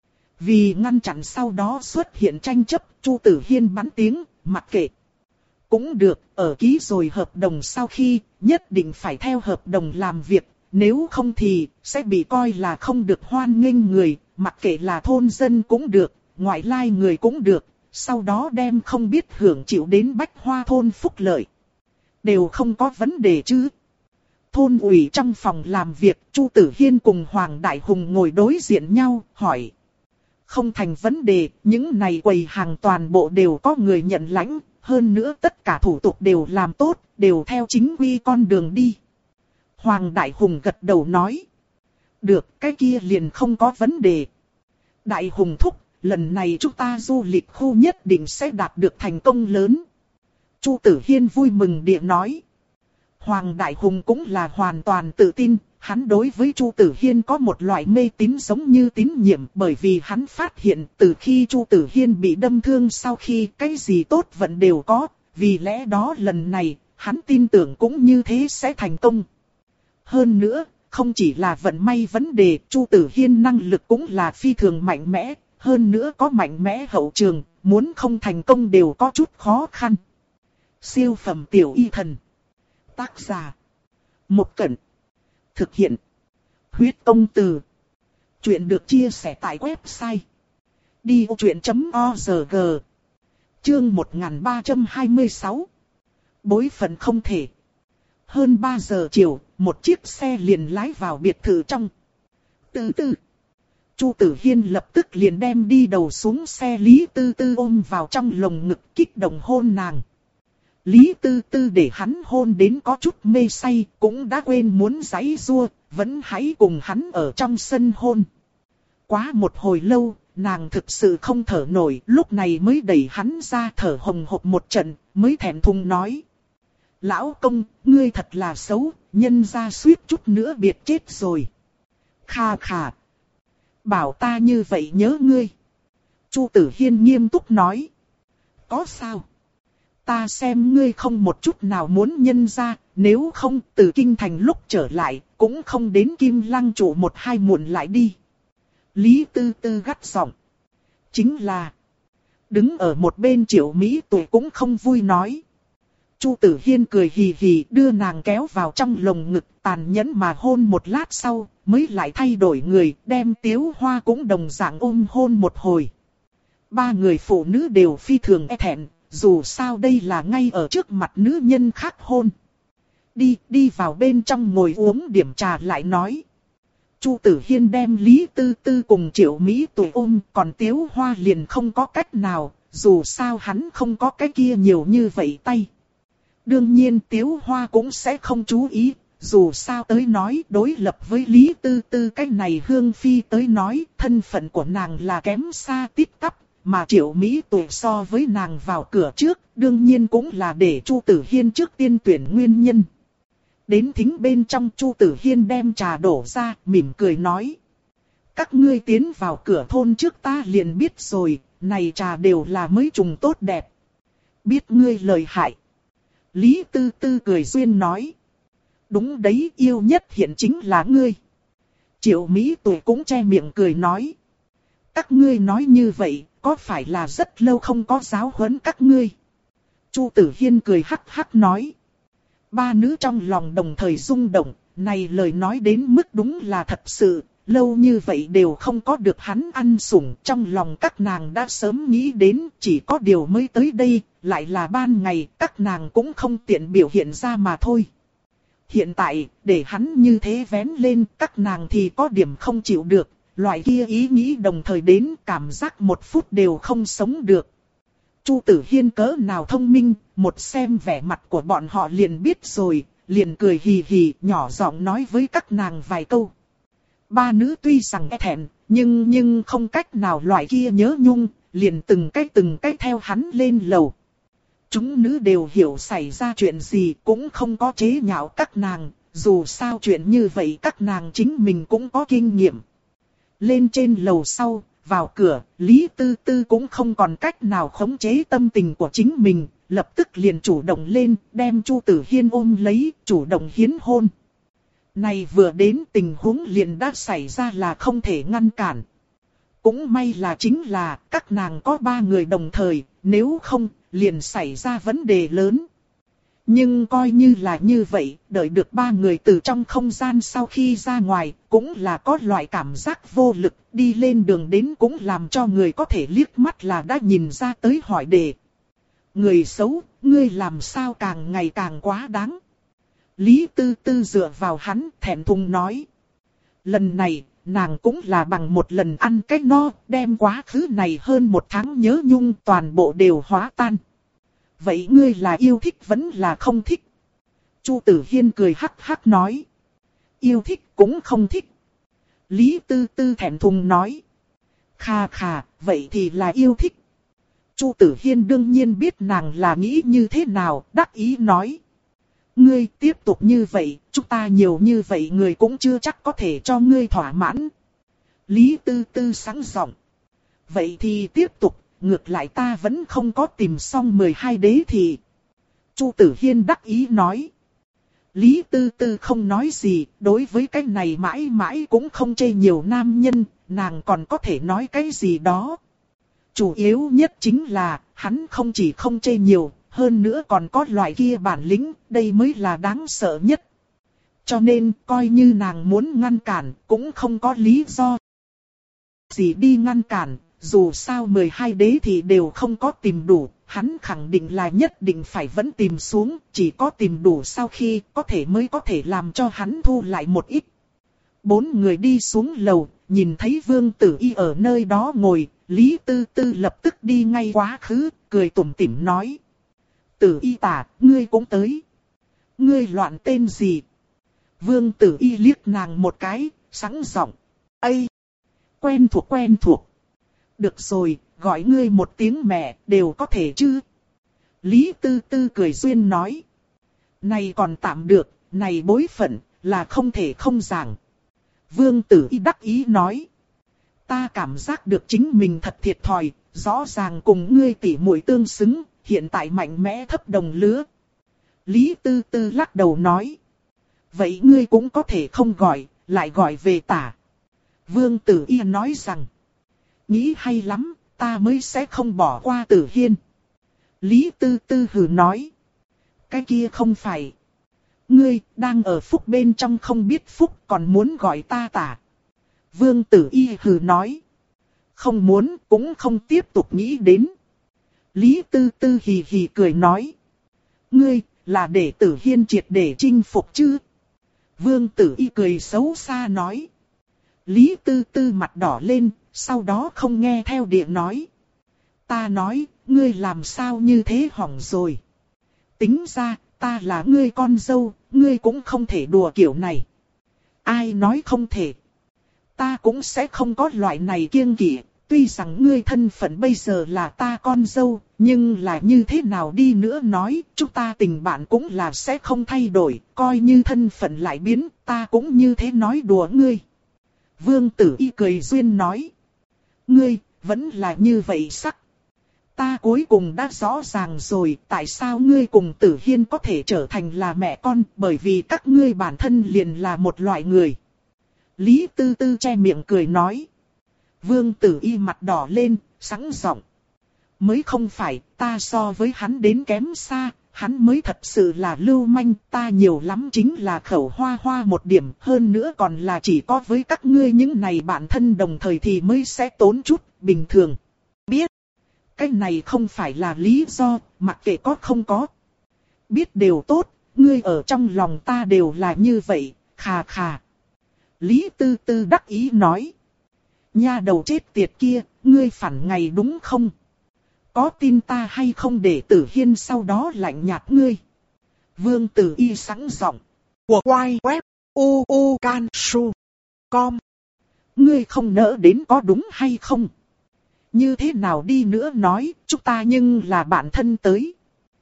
Vì ngăn chặn sau đó xuất hiện tranh chấp, Chu Tử Hiên bắn tiếng, mặc kệ. Cũng được, ở ký rồi hợp đồng sau khi, nhất định phải theo hợp đồng làm việc, nếu không thì, sẽ bị coi là không được hoan nghênh người, mặc kệ là thôn dân cũng được, ngoại lai người cũng được. Sau đó đem không biết hưởng chịu đến Bách Hoa thôn phúc lợi. Đều không có vấn đề chứ. Thôn ủy trong phòng làm việc, Chu Tử Hiên cùng Hoàng Đại Hùng ngồi đối diện nhau, hỏi. Không thành vấn đề, những này quầy hàng toàn bộ đều có người nhận lãnh, hơn nữa tất cả thủ tục đều làm tốt, đều theo chính quy con đường đi. Hoàng Đại Hùng gật đầu nói. Được, cái kia liền không có vấn đề. Đại Hùng thúc. lần này chúng ta du lịch khu nhất định sẽ đạt được thành công lớn. Chu Tử Hiên vui mừng địa nói. Hoàng Đại Hùng cũng là hoàn toàn tự tin, hắn đối với Chu Tử Hiên có một loại mê tín giống như tín nhiệm, bởi vì hắn phát hiện từ khi Chu Tử Hiên bị đâm thương sau khi cái gì tốt vẫn đều có, vì lẽ đó lần này, hắn tin tưởng cũng như thế sẽ thành công. Hơn nữa, không chỉ là vận may vấn đề, Chu Tử Hiên năng lực cũng là phi thường mạnh mẽ, hơn nữa có mạnh mẽ hậu trường, muốn không thành công đều có chút khó khăn. Siêu phẩm tiểu y thần. Tác giả. Một Cẩn. Thực hiện. Huyết công từ. Chuyện được chia sẻ tại website. đi ô chuyện chấm org. Chương một nghìn ba trăm hai mươi sáu. Bối phận không thể. Hơn ba giờ chiều, một chiếc xe liền lái vào biệt thự trong. Từ từ. Chu Tử Hiên lập tức liền đem đi đầu xuống xe Lý Tư Tư ôm vào trong lồng ngực kích động hôn nàng. Lý Tư Tư để hắn hôn đến có chút mê say, cũng đã quên muốn giãy giụa, vẫn hãy cùng hắn ở trong sân hôn. Quá một hồi lâu, nàng thực sự không thở nổi, lúc này mới đẩy hắn ra thở hồng hộc một trận, mới thẹn thùng nói. Lão công, ngươi thật là xấu, nhân ra suýt chút nữa biệt chết rồi. Kha khà. Bảo ta như vậy nhớ ngươi. Chu Tử Hiên nghiêm túc nói. Có sao? Ta xem ngươi không một chút nào muốn nhân ra, nếu không từ kinh thành lúc trở lại, cũng không đến Kim Lăng trụ một hai muộn lại đi. Lý Tư Tư gắt giọng. Chính là. Đứng ở một bên Triệu Mỹ Tuệ cũng không vui nói. Chu Tử Hiên cười hì hì đưa nàng kéo vào trong lồng ngực, tàn nhẫn mà hôn một lát sau, mới lại thay đổi người, đem Tiếu Hoa cũng đồng dạng ôm hôn một hồi. Ba người phụ nữ đều phi thường e thẹn, dù sao đây là ngay ở trước mặt nữ nhân khác hôn. Đi, đi vào bên trong ngồi uống điểm trà lại nói. Chu Tử Hiên đem Lý Tư Tư cùng Triệu Mỹ Tuệ ôm, còn Tiếu Hoa liền không có cách nào, dù sao hắn không có cái kia nhiều như vậy tay. Đương nhiên Tiếu Hoa cũng sẽ không chú ý, dù sao tới nói đối lập với Lý Tư Tư cái này Hương Phi tới nói, thân phận của nàng là kém xa tít tắp, mà Triệu Mỹ Tuệ so với nàng vào cửa trước, đương nhiên cũng là để Chu Tử Hiên trước tiên tuyển nguyên nhân. Đến thính bên trong Chu Tử Hiên đem trà đổ ra, mỉm cười nói. Các ngươi tiến vào cửa thôn trước ta liền biết rồi, này trà đều là mới trùng tốt đẹp. Biết ngươi lời hại. Lý Tư Tư cười duyên nói. Đúng đấy, yêu nhất hiện chính là ngươi. Triệu Mỹ Tuệ cũng che miệng cười nói. Các ngươi nói như vậy, có phải là rất lâu không có giáo huấn các ngươi? Chu Tử Hiên cười hắc hắc nói. Ba nữ trong lòng đồng thời rung động, này lời nói đến mức đúng là thật sự, lâu như vậy đều không có được hắn ăn sủng, trong lòng các nàng đã sớm nghĩ đến, chỉ có điều mới tới đây, lại là ban ngày, các nàng cũng không tiện biểu hiện ra mà thôi. Hiện tại, để hắn như thế vén lên, các nàng thì có điểm không chịu được, loại kia ý nghĩ đồng thời đến, cảm giác một phút đều không sống được. Chu Tử Hiên cỡ nào thông minh, một xem vẻ mặt của bọn họ liền biết rồi, liền cười hì hì, nhỏ giọng nói với các nàng vài câu. Ba nữ tuy rằng e thẹn, nhưng nhưng không cách nào loại kia nhớ nhung, liền từng cái từng cái theo hắn lên lầu. Chúng nữ đều hiểu xảy ra chuyện gì, cũng không có chế nhạo các nàng, dù sao chuyện như vậy các nàng chính mình cũng có kinh nghiệm. Lên trên lầu sau, vào cửa, Lý Tư Tư cũng không còn cách nào khống chế tâm tình của chính mình, lập tức liền chủ động lên, đem Chu Tử Hiên ôm lấy, chủ động hiến hôn. Này vừa đến tình huống liền đã xảy ra là không thể ngăn cản. Cũng may là chính là các nàng có ba người đồng thời, nếu không, liền xảy ra vấn đề lớn. Nhưng coi như là như vậy, đợi được ba người từ trong không gian sau khi ra ngoài, cũng là có loại cảm giác vô lực, đi lên đường đến cũng làm cho người có thể liếc mắt là đã nhìn ra tới hỏi đề. Người xấu, ngươi làm sao càng ngày càng quá đáng. Lý Tư Tư dựa vào hắn thẹn thùng nói. Lần này, nàng cũng là bằng một lần ăn cái no, đem quá khứ này hơn một tháng nhớ nhung toàn bộ đều hóa tan. Vậy ngươi là yêu thích vẫn là không thích? Chu Tử Hiên cười hắc hắc nói. Yêu thích cũng không thích. Lý Tư Tư thẹn thùng nói. Kha kha, vậy thì là yêu thích. Chu Tử Hiên đương nhiên biết nàng là nghĩ như thế nào, đắc ý nói. Ngươi tiếp tục như vậy, chúng ta nhiều như vậy người cũng chưa chắc có thể cho ngươi thỏa mãn. Lý Tư Tư sáng giọng. Vậy thì tiếp tục, ngược lại ta vẫn không có tìm xong mười hai đế thì. Chu Tử Hiên đắc ý nói. Lý Tư Tư không nói gì, đối với cái này mãi mãi cũng không chê nhiều nam nhân, nàng còn có thể nói cái gì đó. Chủ yếu nhất chính là, hắn không chỉ không chê nhiều, hơn nữa còn có loại kia bản lĩnh, đây mới là đáng sợ nhất. Cho nên, coi như nàng muốn ngăn cản, cũng không có lý do gì đi ngăn cản, dù sao mười hai đế thì đều không có tìm đủ, hắn khẳng định là nhất định phải vẫn tìm xuống, chỉ có tìm đủ sau khi có thể mới có thể làm cho hắn thu lại một ít. Bốn người đi xuống lầu, nhìn thấy Vương Tử Y ở nơi đó ngồi, Lý Tư Tư lập tức đi ngay quá khứ, cười tủm tỉm nói. Tử Y tả, ngươi cũng tới. Ngươi loạn tên gì? Vương Tử Y liếc nàng một cái, sẵn giọng. Ây! Quen thuộc quen thuộc. Được rồi, gọi ngươi một tiếng mẹ, đều có thể chứ? Lý Tư Tư cười duyên nói. Này còn tạm được, này bối phận, là không thể không giảng. Vương Tử Y đắc ý nói. Ta cảm giác được chính mình thật thiệt thòi, rõ ràng cùng ngươi tỉ muội tương xứng, hiện tại mạnh mẽ thấp đồng lứa. Lý Tư Tư lắc đầu nói. Vậy ngươi cũng có thể không gọi, lại gọi về tả. Vương Tử Y nói rằng. Nghĩ hay lắm, ta mới sẽ không bỏ qua Tử Hiên. Lý Tư Tư hừ nói. Cái kia không phải. Ngươi đang ở phúc bên trong không biết phúc còn muốn gọi ta tả. Vương Tử Y hừ nói. Không muốn cũng không tiếp tục nghĩ đến. Lý Tư Tư hì hì cười nói. Ngươi là để Tử Hiên triệt để chinh phục chứ? Vương Tử Y cười xấu xa nói. Lý Tư Tư mặt đỏ lên, sau đó không nghe theo địa nói. Ta nói, ngươi làm sao như thế hỏng rồi. Tính ra, ta là ngươi con dâu, ngươi cũng không thể đùa kiểu này. Ai nói không thể. Ta cũng sẽ không có loại này kiêng kỵ, tuy rằng ngươi thân phận bây giờ là ta con dâu, nhưng là như thế nào đi nữa nói, chúng ta tình bạn cũng là sẽ không thay đổi, coi như thân phận lại biến, ta cũng như thế nói đùa ngươi. Vương Tử Y cười duyên nói. Ngươi, vẫn là như vậy sắc. Ta cuối cùng đã rõ ràng rồi, tại sao ngươi cùng Tử Hiên có thể trở thành là mẹ con, bởi vì các ngươi bản thân liền là một loại người. Lý Tư Tư che miệng cười nói. Vương Tử Y mặt đỏ lên, sẵn giọng. Mới không phải, ta so với hắn đến kém xa, hắn mới thật sự là lưu manh, ta nhiều lắm chính là khẩu hoa hoa một điểm, hơn nữa còn là chỉ có với các ngươi những này bản thân đồng thời thì mới sẽ tốn chút, bình thường. Biết, cái này không phải là lý do, mặc kệ có không có. Biết đều tốt, ngươi ở trong lòng ta đều là như vậy, khà khà. Lý Tư Tư đắc ý nói. Nha đầu chết tiệt kia, ngươi phản ngày đúng không? Có tin ta hay không để Tử Hiên sau đó lạnh nhạt ngươi? Vương Tử Y sẵn giọng. Của quay web u u can su com. Ngươi không nỡ đến có đúng hay không? Như thế nào đi nữa nói, chúng ta nhưng là bạn thân tới.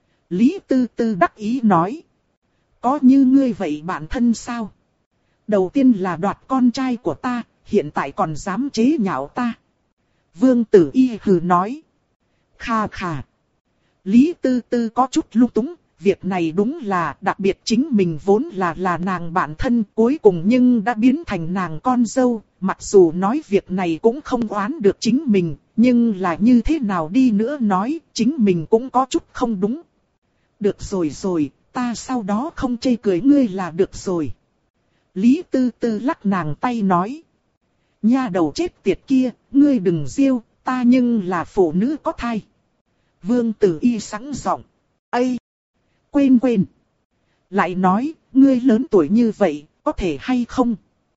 Lý Tư Tư đắc ý nói. Có như ngươi vậy bạn thân sao? Đầu tiên là đoạt con trai của ta, hiện tại còn dám chế nhạo ta. Vương Tử Y hừ nói. Kha kha. Lý Tư Tư có chút lung túng, việc này đúng là đặc biệt chính mình vốn là là nàng bạn thân cuối cùng nhưng đã biến thành nàng con dâu, mặc dù nói việc này cũng không oán được chính mình, nhưng là như thế nào đi nữa nói, chính mình cũng có chút không đúng. Được rồi rồi, ta sau đó không chê cười ngươi là được rồi. Lý Tư Tư lắc nàng tay nói. Nha đầu chết tiệt kia, ngươi đừng giêu, ta nhưng là phụ nữ có thai. Vương Tử Y sẵn giọng. Ây! Quên quên! Lại nói, ngươi lớn tuổi như vậy, có thể hay không?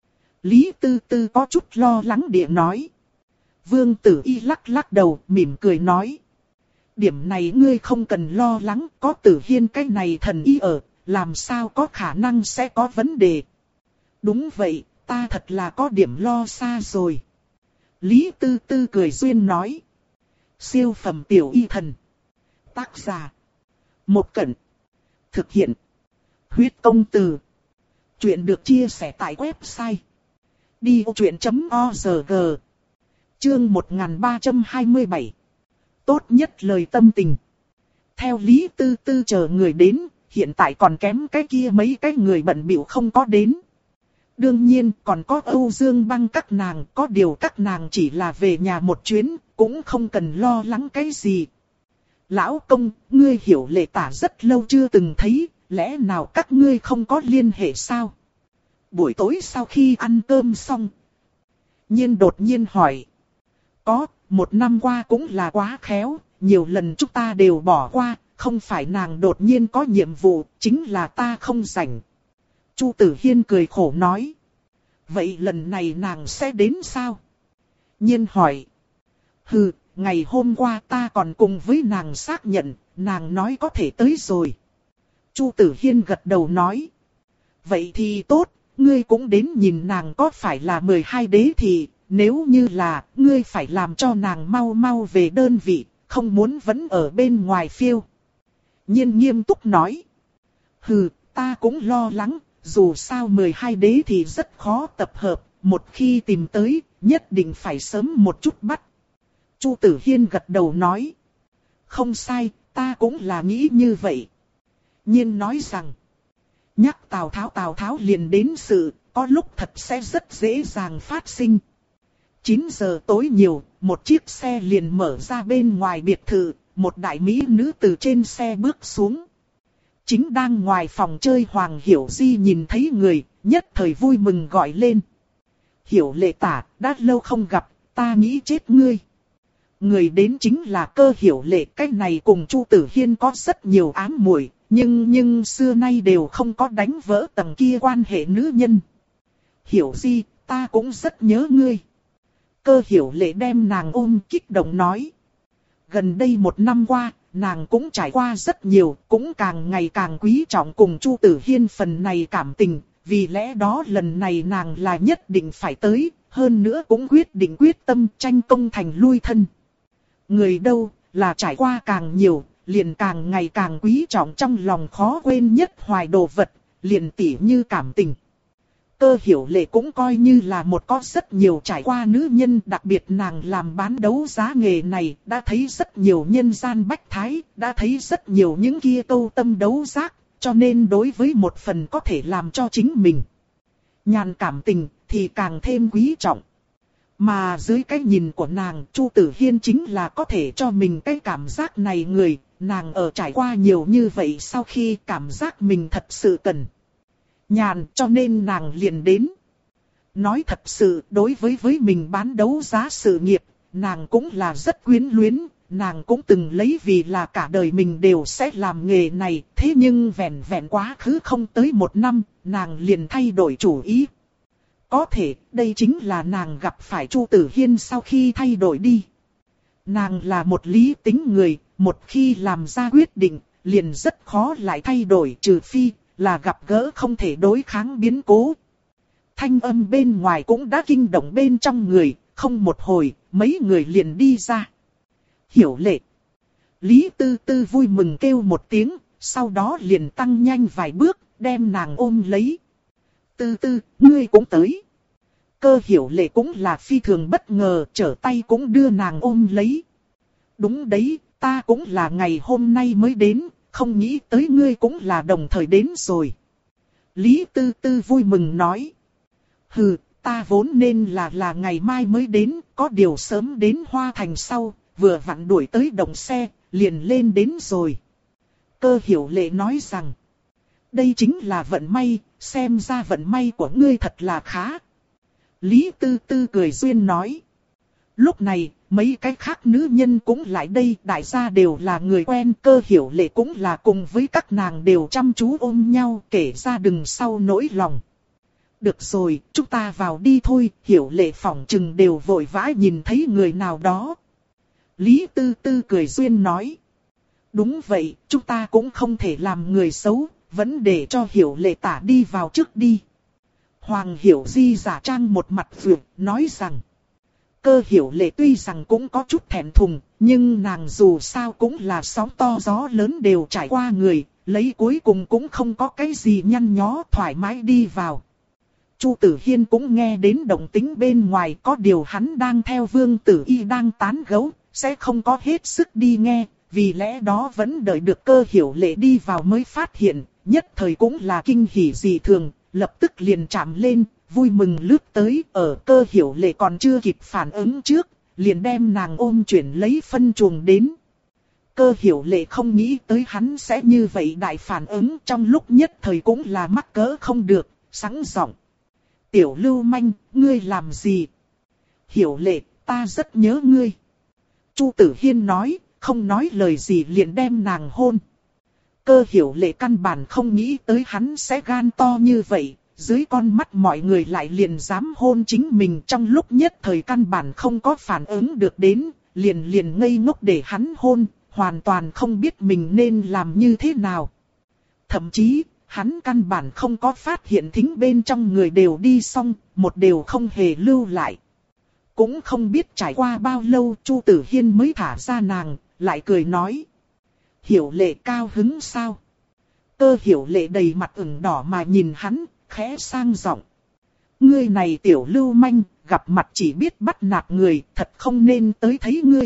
Lý Tư Tư có chút lo lắng địa nói. Vương Tử Y lắc lắc đầu, mỉm cười nói. Điểm này ngươi không cần lo lắng, có Tử Hiên cái này thần y ở, làm sao có khả năng sẽ có vấn đề. Đúng vậy, ta thật là có điểm lo xa rồi. Lý Tư Tư cười duyên nói. Siêu phẩm tiểu y thần. Tác giả. Một Cẩn. Thực hiện. Huyết công từ. Chuyện được chia sẻ tại website. đi ô chuyện chấm org. Chương một nghìn ba trăm hai mươi bảy. Tốt nhất lời tâm tình. Theo Lý Tư Tư chờ người đến, hiện tại còn kém cái kia mấy cái người bận bịu không có đến. Đương nhiên còn có Âu Dương Băng các nàng, có điều các nàng chỉ là về nhà một chuyến, cũng không cần lo lắng cái gì. Lão công, ngươi Hiểu Lệ Tả rất lâu chưa từng thấy, lẽ nào các ngươi không có liên hệ sao? Buổi tối sau khi ăn cơm xong, Nhiên đột nhiên hỏi. Có, một năm qua cũng là quá khéo, nhiều lần chúng ta đều bỏ qua, không phải nàng đột nhiên có nhiệm vụ, chính là ta không rảnh. Chu Tử Hiên cười khổ nói. Vậy lần này nàng sẽ đến sao? Nhiên hỏi. Hừ, ngày hôm qua ta còn cùng với nàng xác nhận, nàng nói có thể tới rồi. Chu Tử Hiên gật đầu nói. Vậy thì tốt, ngươi cũng đến nhìn nàng có phải là mười hai đế thì, nếu như là, ngươi phải làm cho nàng mau mau về đơn vị, không muốn vẫn ở bên ngoài phiêu. Nhiên nghiêm túc nói. Hừ, ta cũng lo lắng, dù sao mười hai đế thì rất khó tập hợp, một khi tìm tới, nhất định phải sớm một chút bắt. Chu Tử Hiên gật đầu nói. Không sai, ta cũng là nghĩ như vậy. Nhiên nói rằng. Nhắc Tào Tháo Tào Tháo liền đến sự, có lúc thật sẽ rất dễ dàng phát sinh. chín giờ tối nhiều, một chiếc xe liền mở ra bên ngoài biệt thự, một đại mỹ nữ từ trên xe bước xuống. Chính đang ngoài phòng chơi Hoàng Hiểu Di nhìn thấy người, nhất thời vui mừng gọi lên. Hiểu Lệ Tả, đã lâu không gặp, ta nghĩ chết ngươi. Người đến chính là Cơ Hiểu Lệ, cái này cùng Chu Tử Hiên có rất nhiều ám muội, nhưng nhưng xưa nay đều không có đánh vỡ tầng kia quan hệ nữ nhân. Hiểu Di, ta cũng rất nhớ ngươi. Cơ Hiểu Lệ đem nàng ôm kích động nói. Gần đây một năm qua, nàng cũng trải qua rất nhiều, cũng càng ngày càng quý trọng cùng Chu Tử Hiên phần này cảm tình, vì lẽ đó lần này nàng là nhất định phải tới, hơn nữa cũng quyết định quyết tâm tranh công thành lui thân. Người đâu, là trải qua càng nhiều, liền càng ngày càng quý trọng trong lòng khó quên nhất hoài đồ vật, liền tỉ như cảm tình. Cơ Hiểu Lệ cũng coi như là một có rất nhiều trải qua nữ nhân, đặc biệt nàng làm bán đấu giá nghề này, đã thấy rất nhiều nhân gian bách thái, đã thấy rất nhiều những kia câu tâm đấu giác, cho nên đối với một phần có thể làm cho chính mình nhàn cảm tình thì càng thêm quý trọng. Mà dưới cái nhìn của nàng, Chu Tử Hiên chính là có thể cho mình cái cảm giác này người, nàng ở trải qua nhiều như vậy sau khi cảm giác mình thật sự cần nhàn, cho nên nàng liền đến. Nói thật sự, đối với với mình bán đấu giá sự nghiệp, nàng cũng là rất quyến luyến, nàng cũng từng lấy vì là cả đời mình đều sẽ làm nghề này, thế nhưng vẹn vẹn quá khứ không tới một năm, nàng liền thay đổi chủ ý. Có thể, đây chính là nàng gặp phải Chu Tử Hiên sau khi thay đổi đi. Nàng là một lý tính người, một khi làm ra quyết định, liền rất khó lại thay đổi, trừ phi là gặp gỡ không thể đối kháng biến cố. Thanh âm bên ngoài cũng đã kinh động bên trong người, không một hồi, mấy người liền đi ra. Hiểu Lệ. Lý Tư Tư vui mừng kêu một tiếng, sau đó liền tăng nhanh vài bước, đem nàng ôm lấy. Tư Tư, ngươi cũng tới. Cơ Hiểu Lệ cũng là phi thường bất ngờ, trở tay cũng đưa nàng ôm lấy. Đúng đấy, ta cũng là ngày hôm nay mới đến, không nghĩ tới ngươi cũng là đồng thời đến rồi. Lý Tư Tư vui mừng nói. Hừ, ta vốn nên là là ngày mai mới đến, có điều sớm đến Hoa Thành sau, vừa vặn đuổi tới động xe, liền lên đến rồi. Cơ Hiểu Lệ nói rằng. Đây chính là vận may, xem ra vận may của ngươi thật là khá. Lý Tư Tư cười duyên nói. Lúc này, mấy cái khác nữ nhân cũng lại đây, đại gia đều là người quen, Cơ Hiểu Lệ cũng là cùng với các nàng đều chăm chú ôm nhau, kể ra đừng sau nỗi lòng. Được rồi, chúng ta vào đi thôi, Hiểu Lệ phỏng chừng đều vội vã nhìn thấy người nào đó. Lý Tư Tư cười duyên nói. Đúng vậy, chúng ta cũng không thể làm người xấu, vẫn để cho Hiểu Lệ Tả đi vào trước đi. Hoàng Hiểu Di giả trang một mặt vượt, nói rằng. Cơ Hiểu Lệ tuy rằng cũng có chút thẹn thùng, nhưng nàng dù sao cũng là sóng to gió lớn đều trải qua người, lấy cuối cùng cũng không có cái gì nhăn nhó, thoải mái đi vào. Chu Tử Hiên cũng nghe đến động tĩnh bên ngoài, có điều hắn đang theo Vương Tử Y đang tán gẫu, sẽ không có hết sức đi nghe, vì lẽ đó vẫn đợi được Cơ Hiểu Lệ đi vào mới phát hiện, nhất thời cũng là kinh hỉ dị thường, lập tức liền chạm lên, vui mừng lướt tới, ở Cơ Hiểu Lệ còn chưa kịp phản ứng trước, liền đem nàng ôm chuyển lấy phân chuồng đến. Cơ Hiểu Lệ không nghĩ tới hắn sẽ như vậy đại phản ứng, trong lúc nhất thời cũng là mắc cỡ không được, sẵn giọng. Tiểu Lưu Manh, ngươi làm gì? Hiểu Lệ, ta rất nhớ ngươi. Chu Tử Hiên nói, không nói lời gì liền đem nàng hôn. Cơ Hiểu Lệ căn bản không nghĩ tới hắn sẽ gan to như vậy, dưới con mắt mọi người lại liền dám hôn chính mình, trong lúc nhất thời căn bản không có phản ứng được đến, liền liền ngây ngốc để hắn hôn, hoàn toàn không biết mình nên làm như thế nào. Thậm chí, hắn căn bản không có phát hiện thính bên trong người đều đi xong, một đều không hề lưu lại. Cũng không biết trải qua bao lâu Chu Tử Hiên mới thả ra nàng, lại cười nói. Hiểu Lệ cao hứng sao? Cơ Hiểu Lệ đầy mặt ửng đỏ mà nhìn hắn, khẽ sang giọng. Ngươi này tiểu lưu manh, gặp mặt chỉ biết bắt nạt người, thật không nên tới thấy ngươi.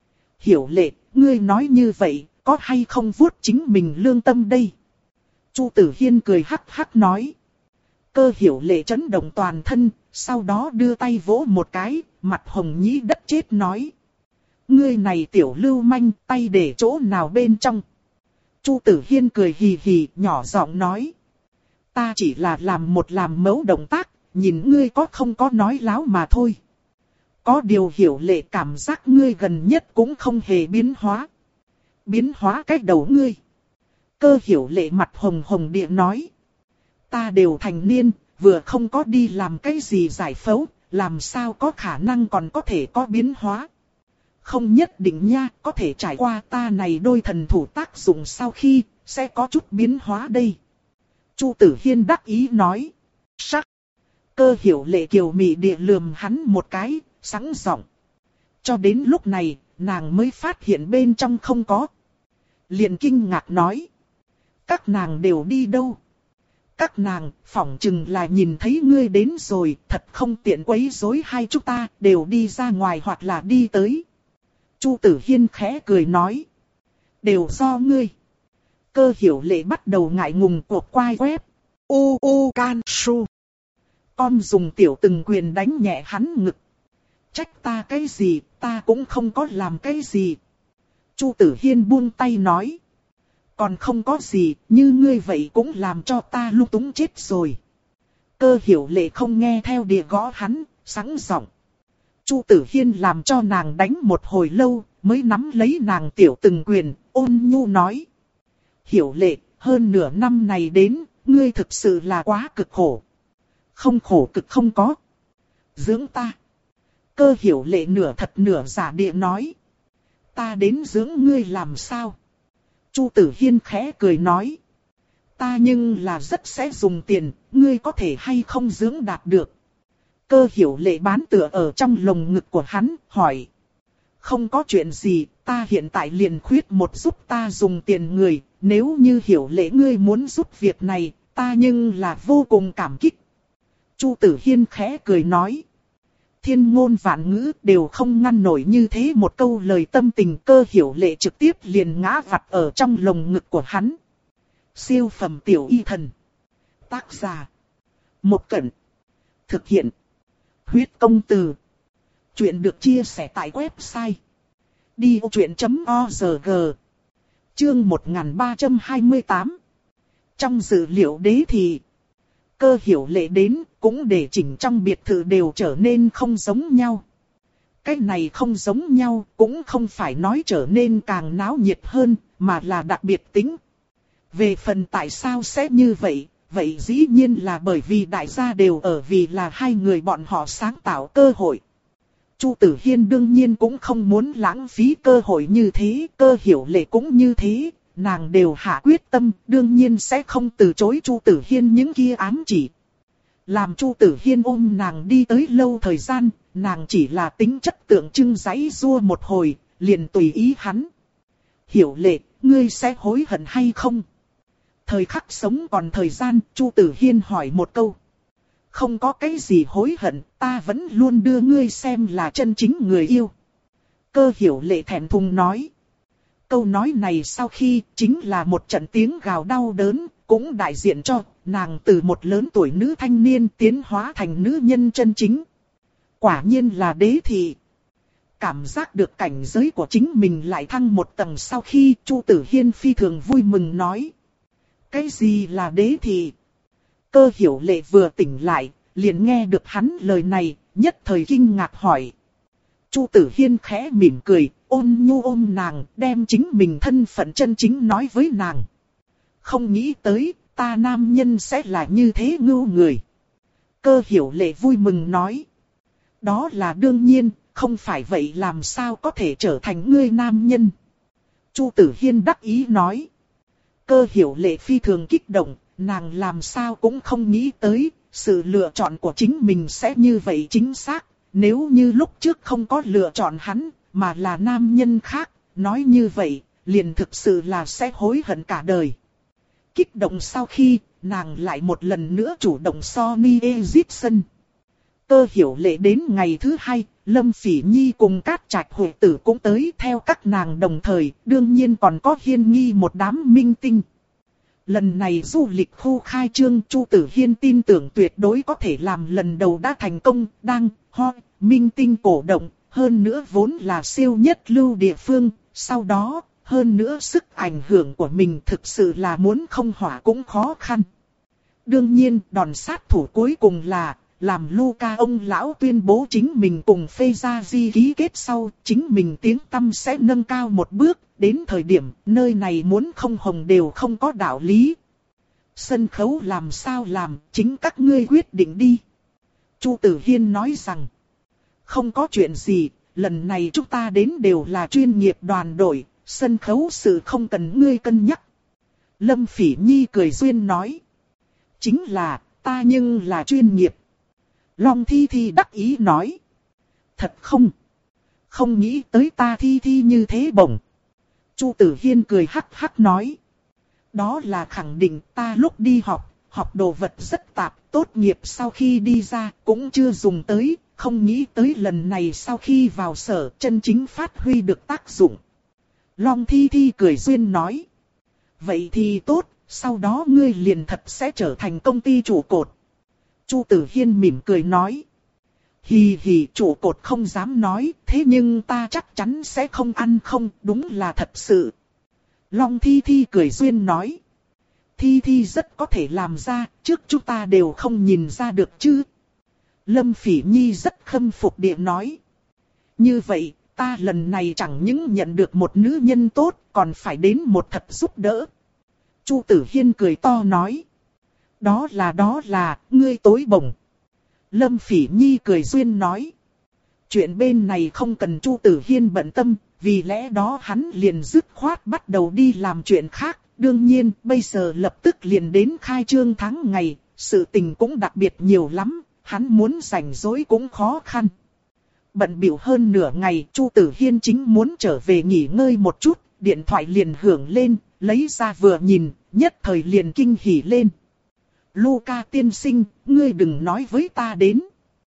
Hiểu Lệ, ngươi nói như vậy, có hay không vuốt chính mình lương tâm đây? Chu Tử Hiên cười hắc hắc nói. Cơ Hiểu Lệ chấn động toàn thân, sau đó đưa tay vỗ một cái, mặt hồng nhĩ đất chết nói. Ngươi này tiểu lưu manh, tay để chỗ nào bên trong? Chu Tử Hiên cười hì hì, nhỏ giọng nói. Ta chỉ là làm một làm mẫu động tác, nhìn ngươi có không có nói láo mà thôi. Có điều Hiểu Lệ cảm giác ngươi gần nhất cũng không hề biến hóa. Biến hóa cách đầu ngươi. Cơ Hiểu Lệ mặt hồng hồng địa nói. Ta đều thành niên, vừa không có đi làm cái gì giải phẫu, làm sao có khả năng còn có thể có biến hóa. Không nhất định nha, có thể trải qua ta này đôi thần thủ tác dụng sau khi, sẽ có chút biến hóa đây. Chu Tử Hiên đắc ý nói. Sắc. Cơ Hiểu Lệ kiều mị địa lườm hắn một cái, sẵn giọng. Cho đến lúc này, nàng mới phát hiện bên trong không có. Liền kinh ngạc nói. Các nàng đều đi đâu? Các nàng, phỏng chừng là nhìn thấy ngươi đến rồi, thật không tiện quấy rối hai chúng ta, đều đi ra ngoài hoặc là đi tới. Chu Tử Hiên khẽ cười nói. Đều do ngươi. Cơ Hiểu Lệ bắt đầu ngại ngùng cuộc quay quét. U u can su. Con dùng tiểu từng quyền đánh nhẹ hắn ngực. Trách ta cái gì, ta cũng không có làm cái gì. Chu Tử Hiên buông tay nói. Còn không có gì, như ngươi vậy cũng làm cho ta lung túng chết rồi. Cơ Hiểu Lệ không nghe theo địa gõ hắn, sẵn giọng. Chu Tử Hiên làm cho nàng đánh một hồi lâu, mới nắm lấy nàng tiểu từng quyền, ôn nhu nói. Hiểu Lệ, hơn nửa năm này đến, ngươi thực sự là quá cực khổ. Không khổ cực không có. Dưỡng ta. Cơ Hiểu Lệ nửa thật nửa giả địa nói. Ta đến dưỡng ngươi làm sao? Chu Tử Hiên khẽ cười nói. Ta nhưng là rất sẽ dùng tiền, ngươi có thể hay không dưỡng đạt được. Cơ Hiểu Lệ bán tựa ở trong lồng ngực của hắn, hỏi. Không có chuyện gì, ta hiện tại liền khuyết một giúp ta dùng tiền người, nếu như Hiểu Lệ ngươi muốn giúp việc này, ta nhưng là vô cùng cảm kích. Chu Tử Hiên khẽ cười nói. Thiên ngôn vạn ngữ đều không ngăn nổi như thế một câu lời tâm tình. Cơ Hiểu Lệ trực tiếp liền ngã vặt ở trong lồng ngực của hắn. Siêu phẩm tiểu y thần. Tác giả. Một Cẩn. Thực hiện. Huyết công từ. Chuyện được chia sẻ tại website. đi ô chuyện chấm org. Chương một nghìn ba trăm hai mươi tám. Trong dữ liệu đế thì. Cơ Hiểu Lệ đến, cũng để chỉnh trong biệt thự đều trở nên không giống nhau. Cái này không giống nhau, cũng không phải nói trở nên càng náo nhiệt hơn, mà là đặc biệt tính. Về phần tại sao sẽ như vậy, vậy dĩ nhiên là bởi vì đại gia đều ở vì là hai người bọn họ sáng tạo cơ hội. Chu Tử Hiên đương nhiên cũng không muốn lãng phí cơ hội như thế, Cơ Hiểu Lệ cũng như thế. Nàng đều hạ quyết tâm, đương nhiên sẽ không từ chối Chu Tử Hiên những kia ám chỉ. Làm Chu Tử Hiên ôm nàng đi tới lâu thời gian, nàng chỉ là tính chất tượng trưng giãy giụa một hồi, liền tùy ý hắn. Hiểu Lệ, ngươi sẽ hối hận hay không? Thời khắc sống còn thời gian, Chu Tử Hiên hỏi một câu. Không có cái gì hối hận, ta vẫn luôn đưa ngươi xem là chân chính người yêu. Cơ Hiểu Lệ thẹn thùng nói. Câu nói này sau khi chính là một trận tiếng gào đau đớn, cũng đại diện cho nàng từ một lớn tuổi nữ thanh niên tiến hóa thành nữ nhân chân chính. Quả nhiên là đế thị. Cảm giác được cảnh giới của chính mình lại thăng một tầng sau khi Chu Tử Hiên phi thường vui mừng nói. Cái gì là đế thị? Cơ Hiểu Lệ vừa tỉnh lại, liền nghe được hắn lời này, nhất thời kinh ngạc hỏi. Chu Tử Hiên khẽ mỉm cười, ôn nhu ôm nàng, đem chính mình thân phận chân chính nói với nàng. Không nghĩ tới, ta nam nhân sẽ là như thế ngưu người. Cơ Hiểu Lệ vui mừng nói. Đó là đương nhiên, không phải vậy làm sao có thể trở thành ngươi nam nhân. Chu Tử Hiên đắc ý nói. Cơ Hiểu Lệ phi thường kích động, nàng làm sao cũng không nghĩ tới, sự lựa chọn của chính mình sẽ như vậy chính xác. Nếu như lúc trước không có lựa chọn hắn, mà là nam nhân khác, nói như vậy, liền thực sự là sẽ hối hận cả đời. Kích động sau khi, nàng lại một lần nữa chủ động Sony Egyptian. Cơ Hiểu Lệ đến ngày thứ hai, Lâm Phỉ Nhi cùng Cát Trạch Huệ Tử cũng tới theo các nàng đồng thời, đương nhiên còn có Hiên Nghi một đám minh tinh. Lần này du lịch khu khai trương, Chu Tử Hiên tin tưởng tuyệt đối có thể làm lần đầu đã thành công, đang ho, minh tinh cổ động, hơn nữa vốn là siêu nhất lưu địa phương, sau đó, hơn nữa sức ảnh hưởng của mình thực sự là muốn không hỏa cũng khó khăn. Đương nhiên, đòn sát thủ cuối cùng là, làm Luca ông lão tuyên bố chính mình cùng Phê Gia Di ký kết sau, chính mình tiếng tăm sẽ nâng cao một bước, đến thời điểm nơi này muốn không hồng đều không có đạo lý. Sân khấu làm sao làm, chính các ngươi quyết định đi. Chu Tử Hiên nói rằng, không có chuyện gì, lần này chúng ta đến đều là chuyên nghiệp đoàn đội, sân khấu sự không cần ngươi cân nhắc. Lâm Phỉ Nhi cười duyên nói, chính là, ta nhưng là chuyên nghiệp. Long Thi Thi đắc ý nói, thật không? Không nghĩ tới ta Thi Thi như thế bổng. Chu Tử Hiên cười hắc hắc nói, đó là khẳng định, ta lúc đi học, học đồ vật rất tạp, tốt nghiệp sau khi đi ra cũng chưa dùng tới, không nghĩ tới lần này sau khi vào sở chân chính phát huy được tác dụng. Long Thi Thi cười duyên nói, vậy thì tốt, sau đó ngươi liền thật sẽ trở thành công ty trụ cột. Chu Tử Hiên mỉm cười nói, hì hì, trụ cột không dám nói, thế nhưng ta chắc chắn sẽ không ăn không, đúng là thật sự. Long Thi Thi cười duyên nói, Thi Thi rất có thể làm ra, trước chúng ta đều không nhìn ra được chứ. Lâm Phỉ Nhi rất khâm phục địa nói, như vậy, ta lần này chẳng những nhận được một nữ nhân tốt, còn phải đến một thật giúp đỡ. Chu Tử Hiên cười to nói, đó là đó là, ngươi tối bổng. Lâm Phỉ Nhi cười duyên nói, chuyện bên này không cần Chu Tử Hiên bận tâm, vì lẽ đó hắn liền dứt khoát bắt đầu đi làm chuyện khác. Đương nhiên, bây giờ lập tức liền đến khai trương tháng ngày, sự tình cũng đặc biệt nhiều lắm, hắn muốn rảnh rỗi cũng khó khăn. Bận bịu hơn nửa ngày, Chu Tử Hiên chính muốn trở về nghỉ ngơi một chút, điện thoại liền hưởng lên, lấy ra vừa nhìn, nhất thời liền kinh hỉ lên. Luca tiên sinh, ngươi đừng nói với ta đến.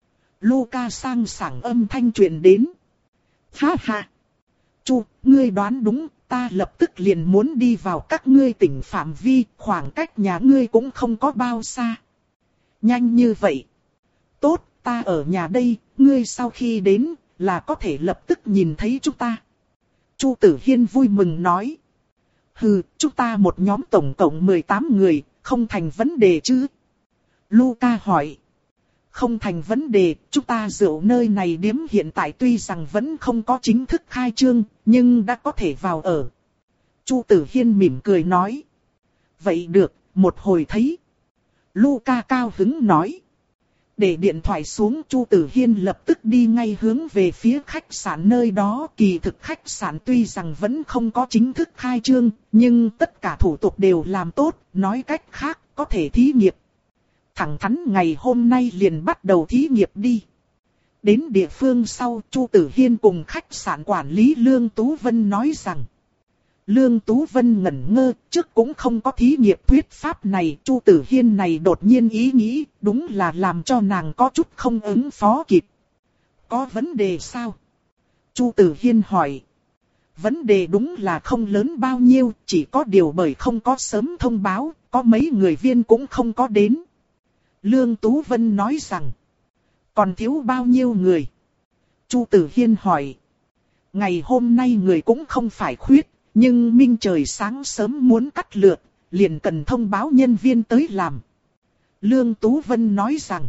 Luca sang sảng âm thanh truyền đến. Ha ha. Chu, ngươi đoán đúng, ta lập tức liền muốn đi vào các ngươi tỉnh phạm vi, khoảng cách nhà ngươi cũng không có bao xa. Nhanh như vậy. Tốt, ta ở nhà đây, ngươi sau khi đến, là có thể lập tức nhìn thấy chúng ta. Chu Tử Hiên vui mừng nói. Hừ, chúng ta một nhóm tổng cộng mười tám người, không thành vấn đề chứ? Luca hỏi. Không thành vấn đề, chúng ta rượu nơi này điếm hiện tại tuy rằng vẫn không có chính thức khai trương, nhưng đã có thể vào ở. Chu Tử Hiên mỉm cười nói. Vậy được, một hồi thấy. Luca cao hứng nói. Để điện thoại xuống, Chu Tử Hiên lập tức đi ngay hướng về phía khách sạn nơi đó. Kỳ thực khách sạn tuy rằng vẫn không có chính thức khai trương, nhưng tất cả thủ tục đều làm tốt, nói cách khác, có thể thí nghiệp. Thẳng thắn ngày hôm nay liền bắt đầu thí nghiệp đi. Đến địa phương sau, Chu Tử Hiên cùng khách sạn quản lý Lương Tú Vân nói rằng. Lương Tú Vân ngẩn ngơ, trước cũng không có thí nghiệm thuyết pháp này. Chu Tử Hiên này đột nhiên ý nghĩ, đúng là làm cho nàng có chút không ứng phó kịp. Có vấn đề sao? Chu Tử Hiên hỏi. Vấn đề đúng là không lớn bao nhiêu, chỉ có điều bởi không có sớm thông báo, có mấy người viên cũng không có đến. Lương Tú Vân nói rằng. Còn thiếu bao nhiêu người? Chu Tử Hiên hỏi. Ngày hôm nay người cũng không phải khuyết, nhưng minh trời sáng sớm muốn cắt lượt, liền cần thông báo nhân viên tới làm. Lương Tú Vân nói rằng.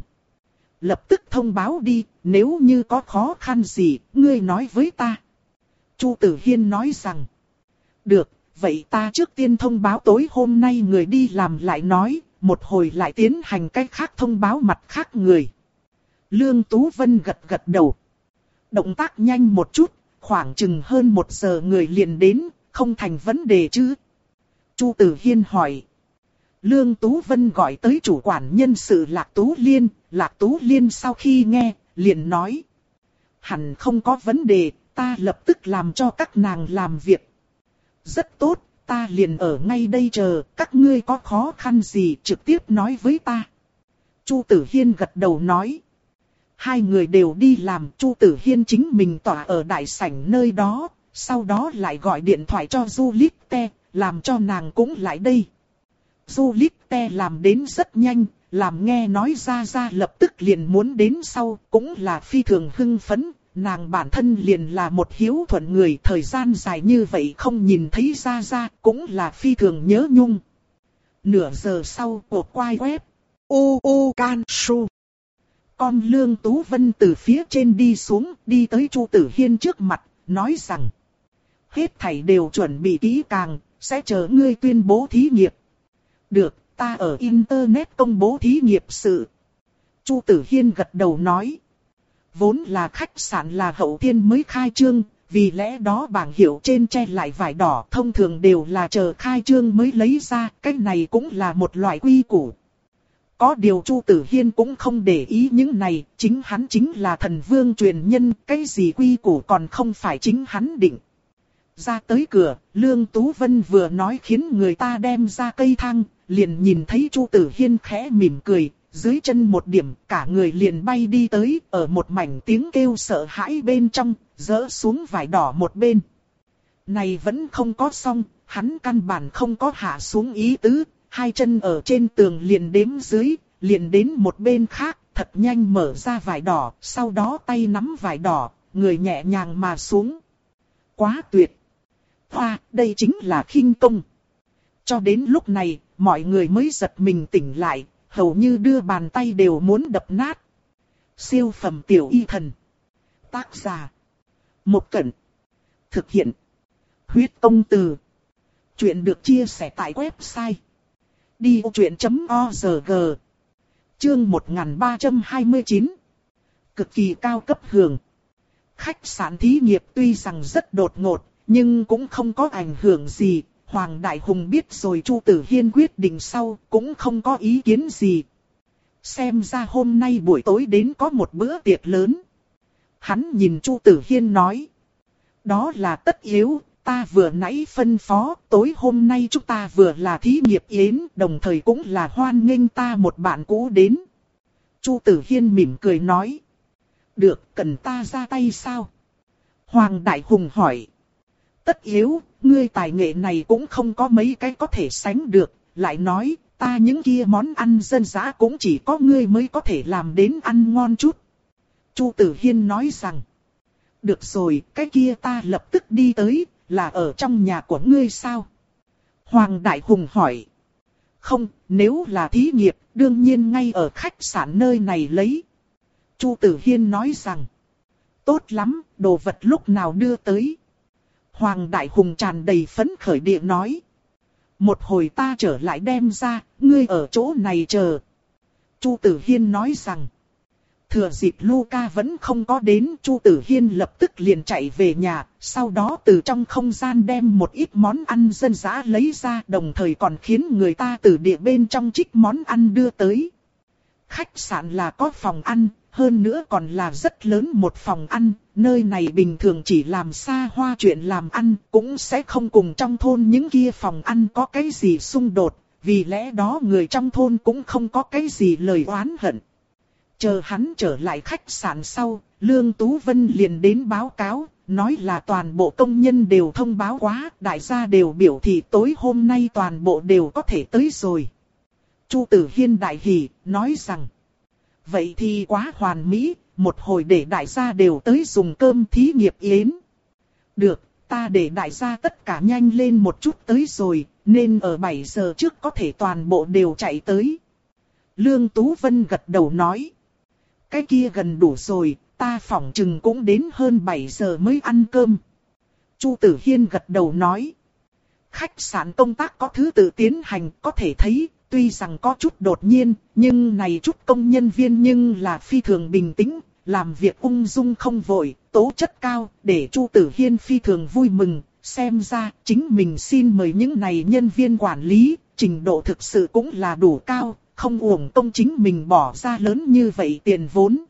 Lập tức thông báo đi, nếu như có khó khăn gì, ngươi nói với ta. Chu Tử Hiên nói rằng. Được, vậy ta trước tiên thông báo tối hôm nay người đi làm lại nói, một hồi lại tiến hành cách khác thông báo mặt khác người. Lương Tú Vân gật gật đầu. Động tác nhanh một chút, khoảng chừng hơn một giờ người liền đến, không thành vấn đề chứ. Chu Tử Hiên hỏi. Lương Tú Vân gọi tới chủ quản nhân sự Lạc Tú Liên, Lạc Tú Liên sau khi nghe, liền nói. Hẳn không có vấn đề, ta lập tức làm cho các nàng làm việc. Rất tốt, ta liền ở ngay đây chờ, các ngươi có khó khăn gì trực tiếp nói với ta. Chu Tử Hiên gật đầu nói. Hai người đều đi làm, Chu Tử Hiên chính mình tỏa ở đại sảnh nơi đó, sau đó lại gọi điện thoại cho Du Lít Te, làm cho nàng cũng lại đây. Du Lít Te làm đến rất nhanh, làm nghe nói ra ra lập tức liền muốn đến sau, cũng là phi thường hưng phấn, nàng bản thân liền là một hiếu thuận người, thời gian dài như vậy không nhìn thấy ra ra, cũng là phi thường nhớ nhung. Nửa giờ sau, cuộc quay web, u u can su. Con Lương Tú Vân từ phía trên đi xuống, đi tới Chu Tử Hiên trước mặt, nói rằng. Hết thảy đều chuẩn bị kỹ càng, sẽ chờ ngươi tuyên bố thí nghiệm. Được, ta ở Internet công bố thí nghiệm sự. Chu Tử Hiên gật đầu nói. Vốn là khách sạn là hậu thiên mới khai trương, vì lẽ đó bảng hiệu trên che lại vải đỏ thông thường đều là chờ khai trương mới lấy ra, cái này cũng là một loại quy củ. Có điều Chu Tử Hiên cũng không để ý những này, chính hắn chính là thần vương truyền nhân, cái gì quy củ còn không phải chính hắn định. Ra tới cửa, Lương Tú Vân vừa nói khiến người ta đem ra cây thang, liền nhìn thấy Chu Tử Hiên khẽ mỉm cười, dưới chân một điểm, cả người liền bay đi tới, ở một mảnh tiếng kêu sợ hãi bên trong, dỡ xuống vải đỏ một bên. Này vẫn không có xong, hắn căn bản không có hạ xuống ý tứ, hai chân ở trên tường liền đếm dưới, liền đến một bên khác, thật nhanh mở ra vải đỏ, sau đó tay nắm vải đỏ, người nhẹ nhàng mà xuống. Quá tuyệt! Hoa, đây chính là khinh công. Cho đến lúc này, mọi người mới giật mình tỉnh lại, hầu như đưa bàn tay đều muốn đập nát. Siêu phẩm tiểu y thần. Tác giả. Một Cẩn. Thực hiện. Huyết công từ. Chuyện được chia sẻ tại website. đi ô chuyện chấm org. Chương một nghìn ba trăm hai mươi chín. Cực kỳ cao cấp hưởng. Khách sạn thí nghiệm tuy rằng rất đột ngột, nhưng cũng không có ảnh hưởng gì. Hoàng Đại Hùng biết rồi Chu Tử Hiên quyết định sau, cũng không có ý kiến gì. Xem ra hôm nay buổi tối đến có một bữa tiệc lớn. Hắn nhìn Chu Tử Hiên nói. Đó là tất yếu, ta vừa nãy phân phó, tối hôm nay chúng ta vừa là thí nghiệm yến, đồng thời cũng là hoan nghênh ta một bạn cũ đến. Chu Tử Hiên mỉm cười nói. Được, cần ta ra tay sao? Hoàng Đại Hùng hỏi. Tất yếu, ngươi tài nghệ này cũng không có mấy cái có thể sánh được, lại nói, ta những kia món ăn dân dã cũng chỉ có ngươi mới có thể làm đến ăn ngon chút. Chu Tử Hiên nói rằng, được rồi, cái kia ta lập tức đi tới, là ở trong nhà của ngươi sao? Hoàng Đại Hùng hỏi, không, nếu là thí nghiệm, đương nhiên ngay ở khách sạn nơi này lấy. Chu Tử Hiên nói rằng, tốt lắm, đồ vật lúc nào đưa tới? Hoàng Đại Hùng tràn đầy phấn khởi địa nói. Một hồi ta trở lại đem ra, ngươi ở chỗ này chờ. Chu Tử Hiên nói rằng. Thừa dịp Luca vẫn không có đến, Chu Tử Hiên lập tức liền chạy về nhà, sau đó từ trong không gian đem một ít món ăn dân dã lấy ra, đồng thời còn khiến người ta từ địa bên trong trích món ăn đưa tới. Khách sạn là có phòng ăn, hơn nữa còn là rất lớn một phòng ăn, nơi này bình thường chỉ làm xa hoa chuyện làm ăn, cũng sẽ không cùng trong thôn những kia phòng ăn có cái gì xung đột, vì lẽ đó người trong thôn cũng không có cái gì lời oán hận. Chờ hắn trở lại khách sạn sau, Lương Tú Vân liền đến báo cáo, nói là toàn bộ công nhân đều thông báo quá, đại gia đều biểu thị tối hôm nay toàn bộ đều có thể tới rồi. Chu Tử Hiên đại hỉ, nói rằng, vậy thì quá hoàn mỹ, một hồi để đại gia đều tới dùng cơm thí nghiệp yến. Được, ta để đại gia tất cả nhanh lên một chút tới rồi, nên ở bảy giờ trước có thể toàn bộ đều chạy tới. Lương Tú Vân gật đầu nói, cái kia gần đủ rồi, ta phỏng chừng cũng đến hơn bảy giờ mới ăn cơm. Chu Tử Hiên gật đầu nói, khách sạn công tác có thứ tự tiến hành, có thể thấy, tuy rằng có chút đột nhiên, nhưng này chút công nhân viên nhưng là phi thường bình tĩnh, làm việc ung dung không vội, tố chất cao, để Chu Tử Hiên phi thường vui mừng, xem ra chính mình xin mời những này nhân viên quản lý, trình độ thực sự cũng là đủ cao, không uổng công chính mình bỏ ra lớn như vậy tiền vốn.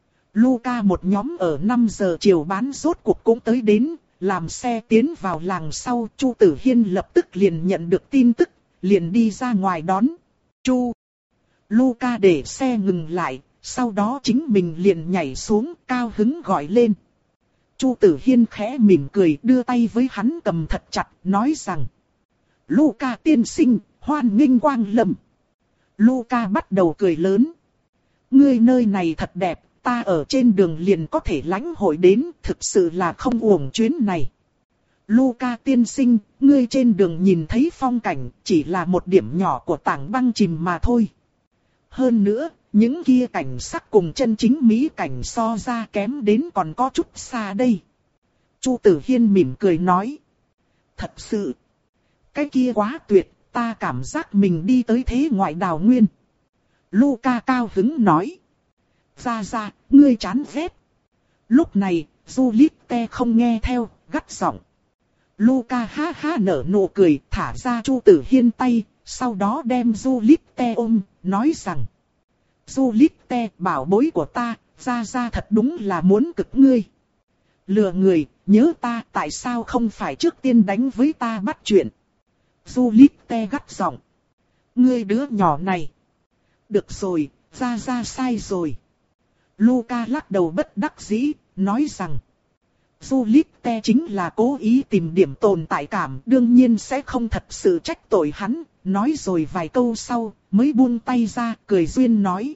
Luca một nhóm ở năm giờ chiều bán rốt cuộc cũng tới đến, làm xe tiến vào làng sau, Chu Tử Hiên lập tức liền nhận được tin tức, liền đi ra ngoài đón. Chu. Luca để xe ngừng lại, sau đó chính mình liền nhảy xuống, cao hứng gọi lên. Chu Tử Hiên khẽ mỉm cười, đưa tay với hắn cầm thật chặt, nói rằng, Luca tiên sinh, hoan nghênh quang lâm. Luca bắt đầu cười lớn. Ngươi nơi này thật đẹp, ta ở trên đường liền có thể lãnh hội đến, thực sự là không uổng chuyến này. Luca tiên sinh, ngươi trên đường nhìn thấy phong cảnh, chỉ là một điểm nhỏ của tảng băng chìm mà thôi. Hơn nữa, những kia cảnh sắc cùng chân chính mỹ cảnh so ra kém đến còn có chút xa đây. Chu Tử Hiên mỉm cười nói. Thật sự, cái kia quá tuyệt, ta cảm giác mình đi tới thế ngoại đào nguyên. Luca cao hứng nói. Ra ra, ngươi chán ghét. Lúc này, Juliette không nghe theo, gắt giọng. Luca ha ha nở nụ cười, thả ra Chu Tử Hiên tay, sau đó đem Juliette ôm, nói rằng. Juliette, bảo bối của ta, ra ra thật đúng là muốn cực ngươi. Lừa người, nhớ ta, tại sao không phải trước tiên đánh với ta bắt chuyện. Juliette gắt giọng. Ngươi đứa nhỏ này. Được rồi, ra ra sai rồi. Luca lắc đầu bất đắc dĩ, nói rằng. Juliette chính là cố ý tìm điểm tồn tại cảm, đương nhiên sẽ không thật sự trách tội hắn. Nói rồi vài câu sau, mới buông tay ra, cười duyên nói.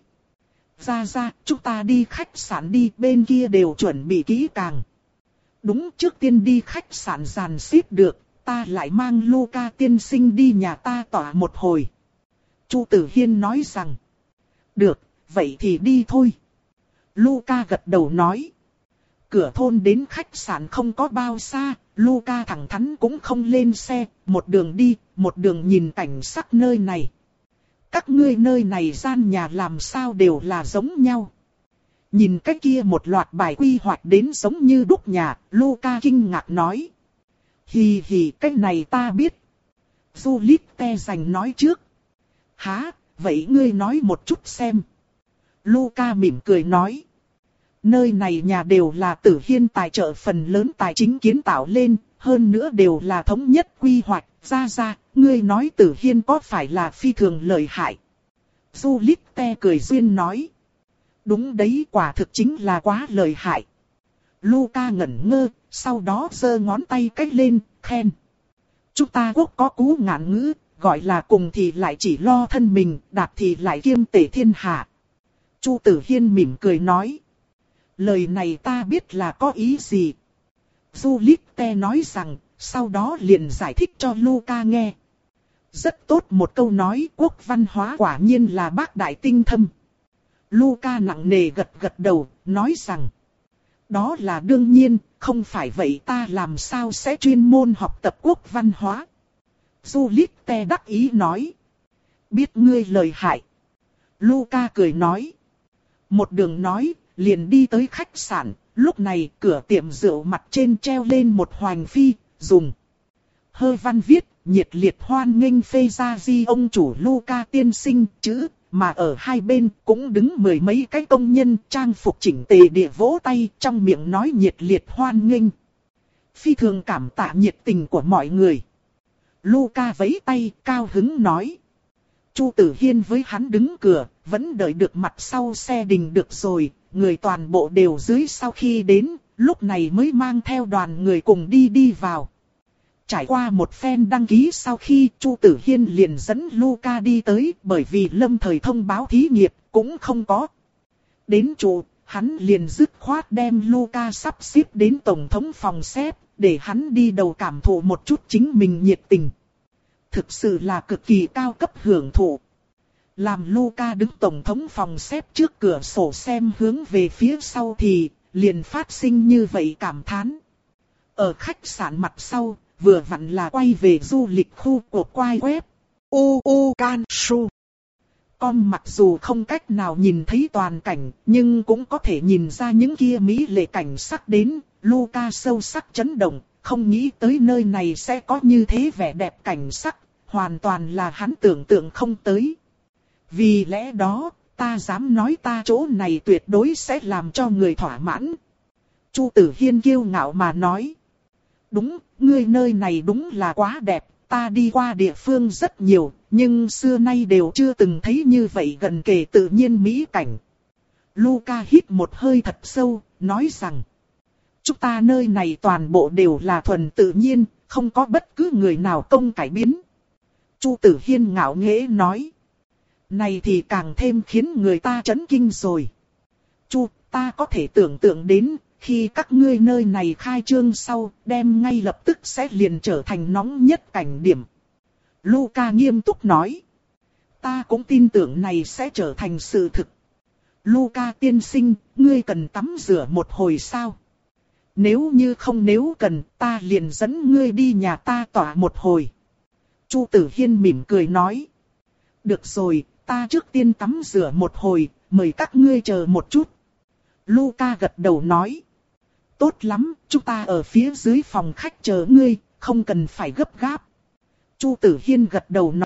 Ra ra, chúng ta đi khách sạn đi, bên kia đều chuẩn bị kỹ càng. Đúng, trước tiên đi khách sạn dàn xếp được, ta lại mang Luca tiên sinh đi nhà ta tỏa một hồi. Chu Tử Hiên nói rằng. Được, vậy thì đi thôi. Luca gật đầu nói. Cửa thôn đến khách sạn không có bao xa, Luca thẳng thắn cũng không lên xe, một đường đi, một đường nhìn cảnh sắc nơi này. Các ngươi nơi này gian nhà làm sao đều là giống nhau. Nhìn cái kia một loạt bài quy hoạch đến giống như đúc nhà, Luca kinh ngạc nói. Hì hì, cái này ta biết. Juliette dành nói trước. Hả, vậy ngươi nói một chút xem. Luca mỉm cười nói. Nơi này nhà đều là Tử Hiên tài trợ phần lớn tài chính kiến tạo lên, hơn nữa đều là thống nhất quy hoạch. Ra ra, ngươi nói Tử Hiên có phải là phi thường lợi hại. Juliette cười duyên nói. Đúng đấy, quả thực chính là quá lợi hại. Luca ngẩn ngơ, sau đó giơ ngón tay cách lên, khen. Chúng ta quốc có cú ngạn ngữ, gọi là cùng thì lại chỉ lo thân mình, đạt thì lại kiêm tể thiên hạ. Chu Tử Hiên mỉm cười nói. Lời này ta biết là có ý gì. Juliette nói rằng, sau đó liền giải thích cho Luca nghe. Rất tốt, một câu nói, quốc văn hóa quả nhiên là bác đại tinh thâm. Luca nặng nề gật gật đầu, nói rằng. Đó là đương nhiên, không phải vậy ta làm sao sẽ chuyên môn học tập quốc văn hóa. Juliette đắc ý nói. Biết ngươi lời hại. Luca cười nói. Một đường nói, liền đi tới khách sạn, lúc này cửa tiệm rượu mặt trên treo lên một hoành phi, dùng hơi văn viết, nhiệt liệt hoan nghênh phê gia di ông chủ Luca tiên sinh, chữ, mà ở hai bên cũng đứng mười mấy cái công nhân trang phục chỉnh tề địa vỗ tay trong miệng nói nhiệt liệt hoan nghênh. Phi thường cảm tạ nhiệt tình của mọi người. Luca vẫy tay cao hứng nói. Chu Tử Hiên với hắn đứng cửa, vẫn đợi được mặt sau xe đình được rồi, người toàn bộ đều dưới sau khi đến, lúc này mới mang theo đoàn người cùng đi đi vào. Trải qua một phen đăng ký sau khi Chu Tử Hiên liền dẫn Luca đi tới, bởi vì lâm thời thông báo thí nghiệp cũng không có. Đến trụ, hắn liền dứt khoát đem Luca sắp xếp đến tổng thống phòng xếp, để hắn đi đầu cảm thụ một chút chính mình nhiệt tình. Thực sự là cực kỳ cao cấp hưởng thụ. Làm Luca đứng tổng thống phòng xếp trước cửa sổ xem hướng về phía sau thì liền phát sinh như vậy cảm thán. Ở khách sạn mặt sau, vừa vặn là quay về du lịch khu của quai web. U U Kansu. Con mặc dù không cách nào nhìn thấy toàn cảnh, nhưng cũng có thể nhìn ra những kia mỹ lệ cảnh sắc đến. Luca sâu sắc chấn động, không nghĩ tới nơi này sẽ có như thế vẻ đẹp cảnh sắc, hoàn toàn là hắn tưởng tượng không tới. Vì lẽ đó, ta dám nói ta chỗ này tuyệt đối sẽ làm cho người thỏa mãn. Chu Tử Hiên kiêu ngạo mà nói. Đúng, ngươi nơi này đúng là quá đẹp, ta đi qua địa phương rất nhiều, nhưng xưa nay đều chưa từng thấy như vậy gần kề tự nhiên mỹ cảnh. Luca hít một hơi thật sâu, nói rằng. Chúng ta nơi này toàn bộ đều là thuần tự nhiên, không có bất cứ người nào công cải biến. Chu Tử Hiên ngạo nghễ nói. Này thì càng thêm khiến người ta chấn kinh rồi. Chu, ta có thể tưởng tượng đến, khi các ngươi nơi này khai trương sau, đem ngay lập tức sẽ liền trở thành nóng nhất cảnh điểm. Luca nghiêm túc nói. Ta cũng tin tưởng này sẽ trở thành sự thực. Luca tiên sinh, ngươi cần tắm rửa một hồi sao? Nếu như không nếu cần, ta liền dẫn ngươi đi nhà ta tỏa một hồi. Chu Tử Hiên mỉm cười nói. Được rồi, ta trước tiên tắm rửa một hồi, mời các ngươi chờ một chút. Luca gật đầu nói. Tốt lắm, chúng ta ở phía dưới phòng khách chờ ngươi, không cần phải gấp gáp. Chu Tử Hiên gật đầu nói.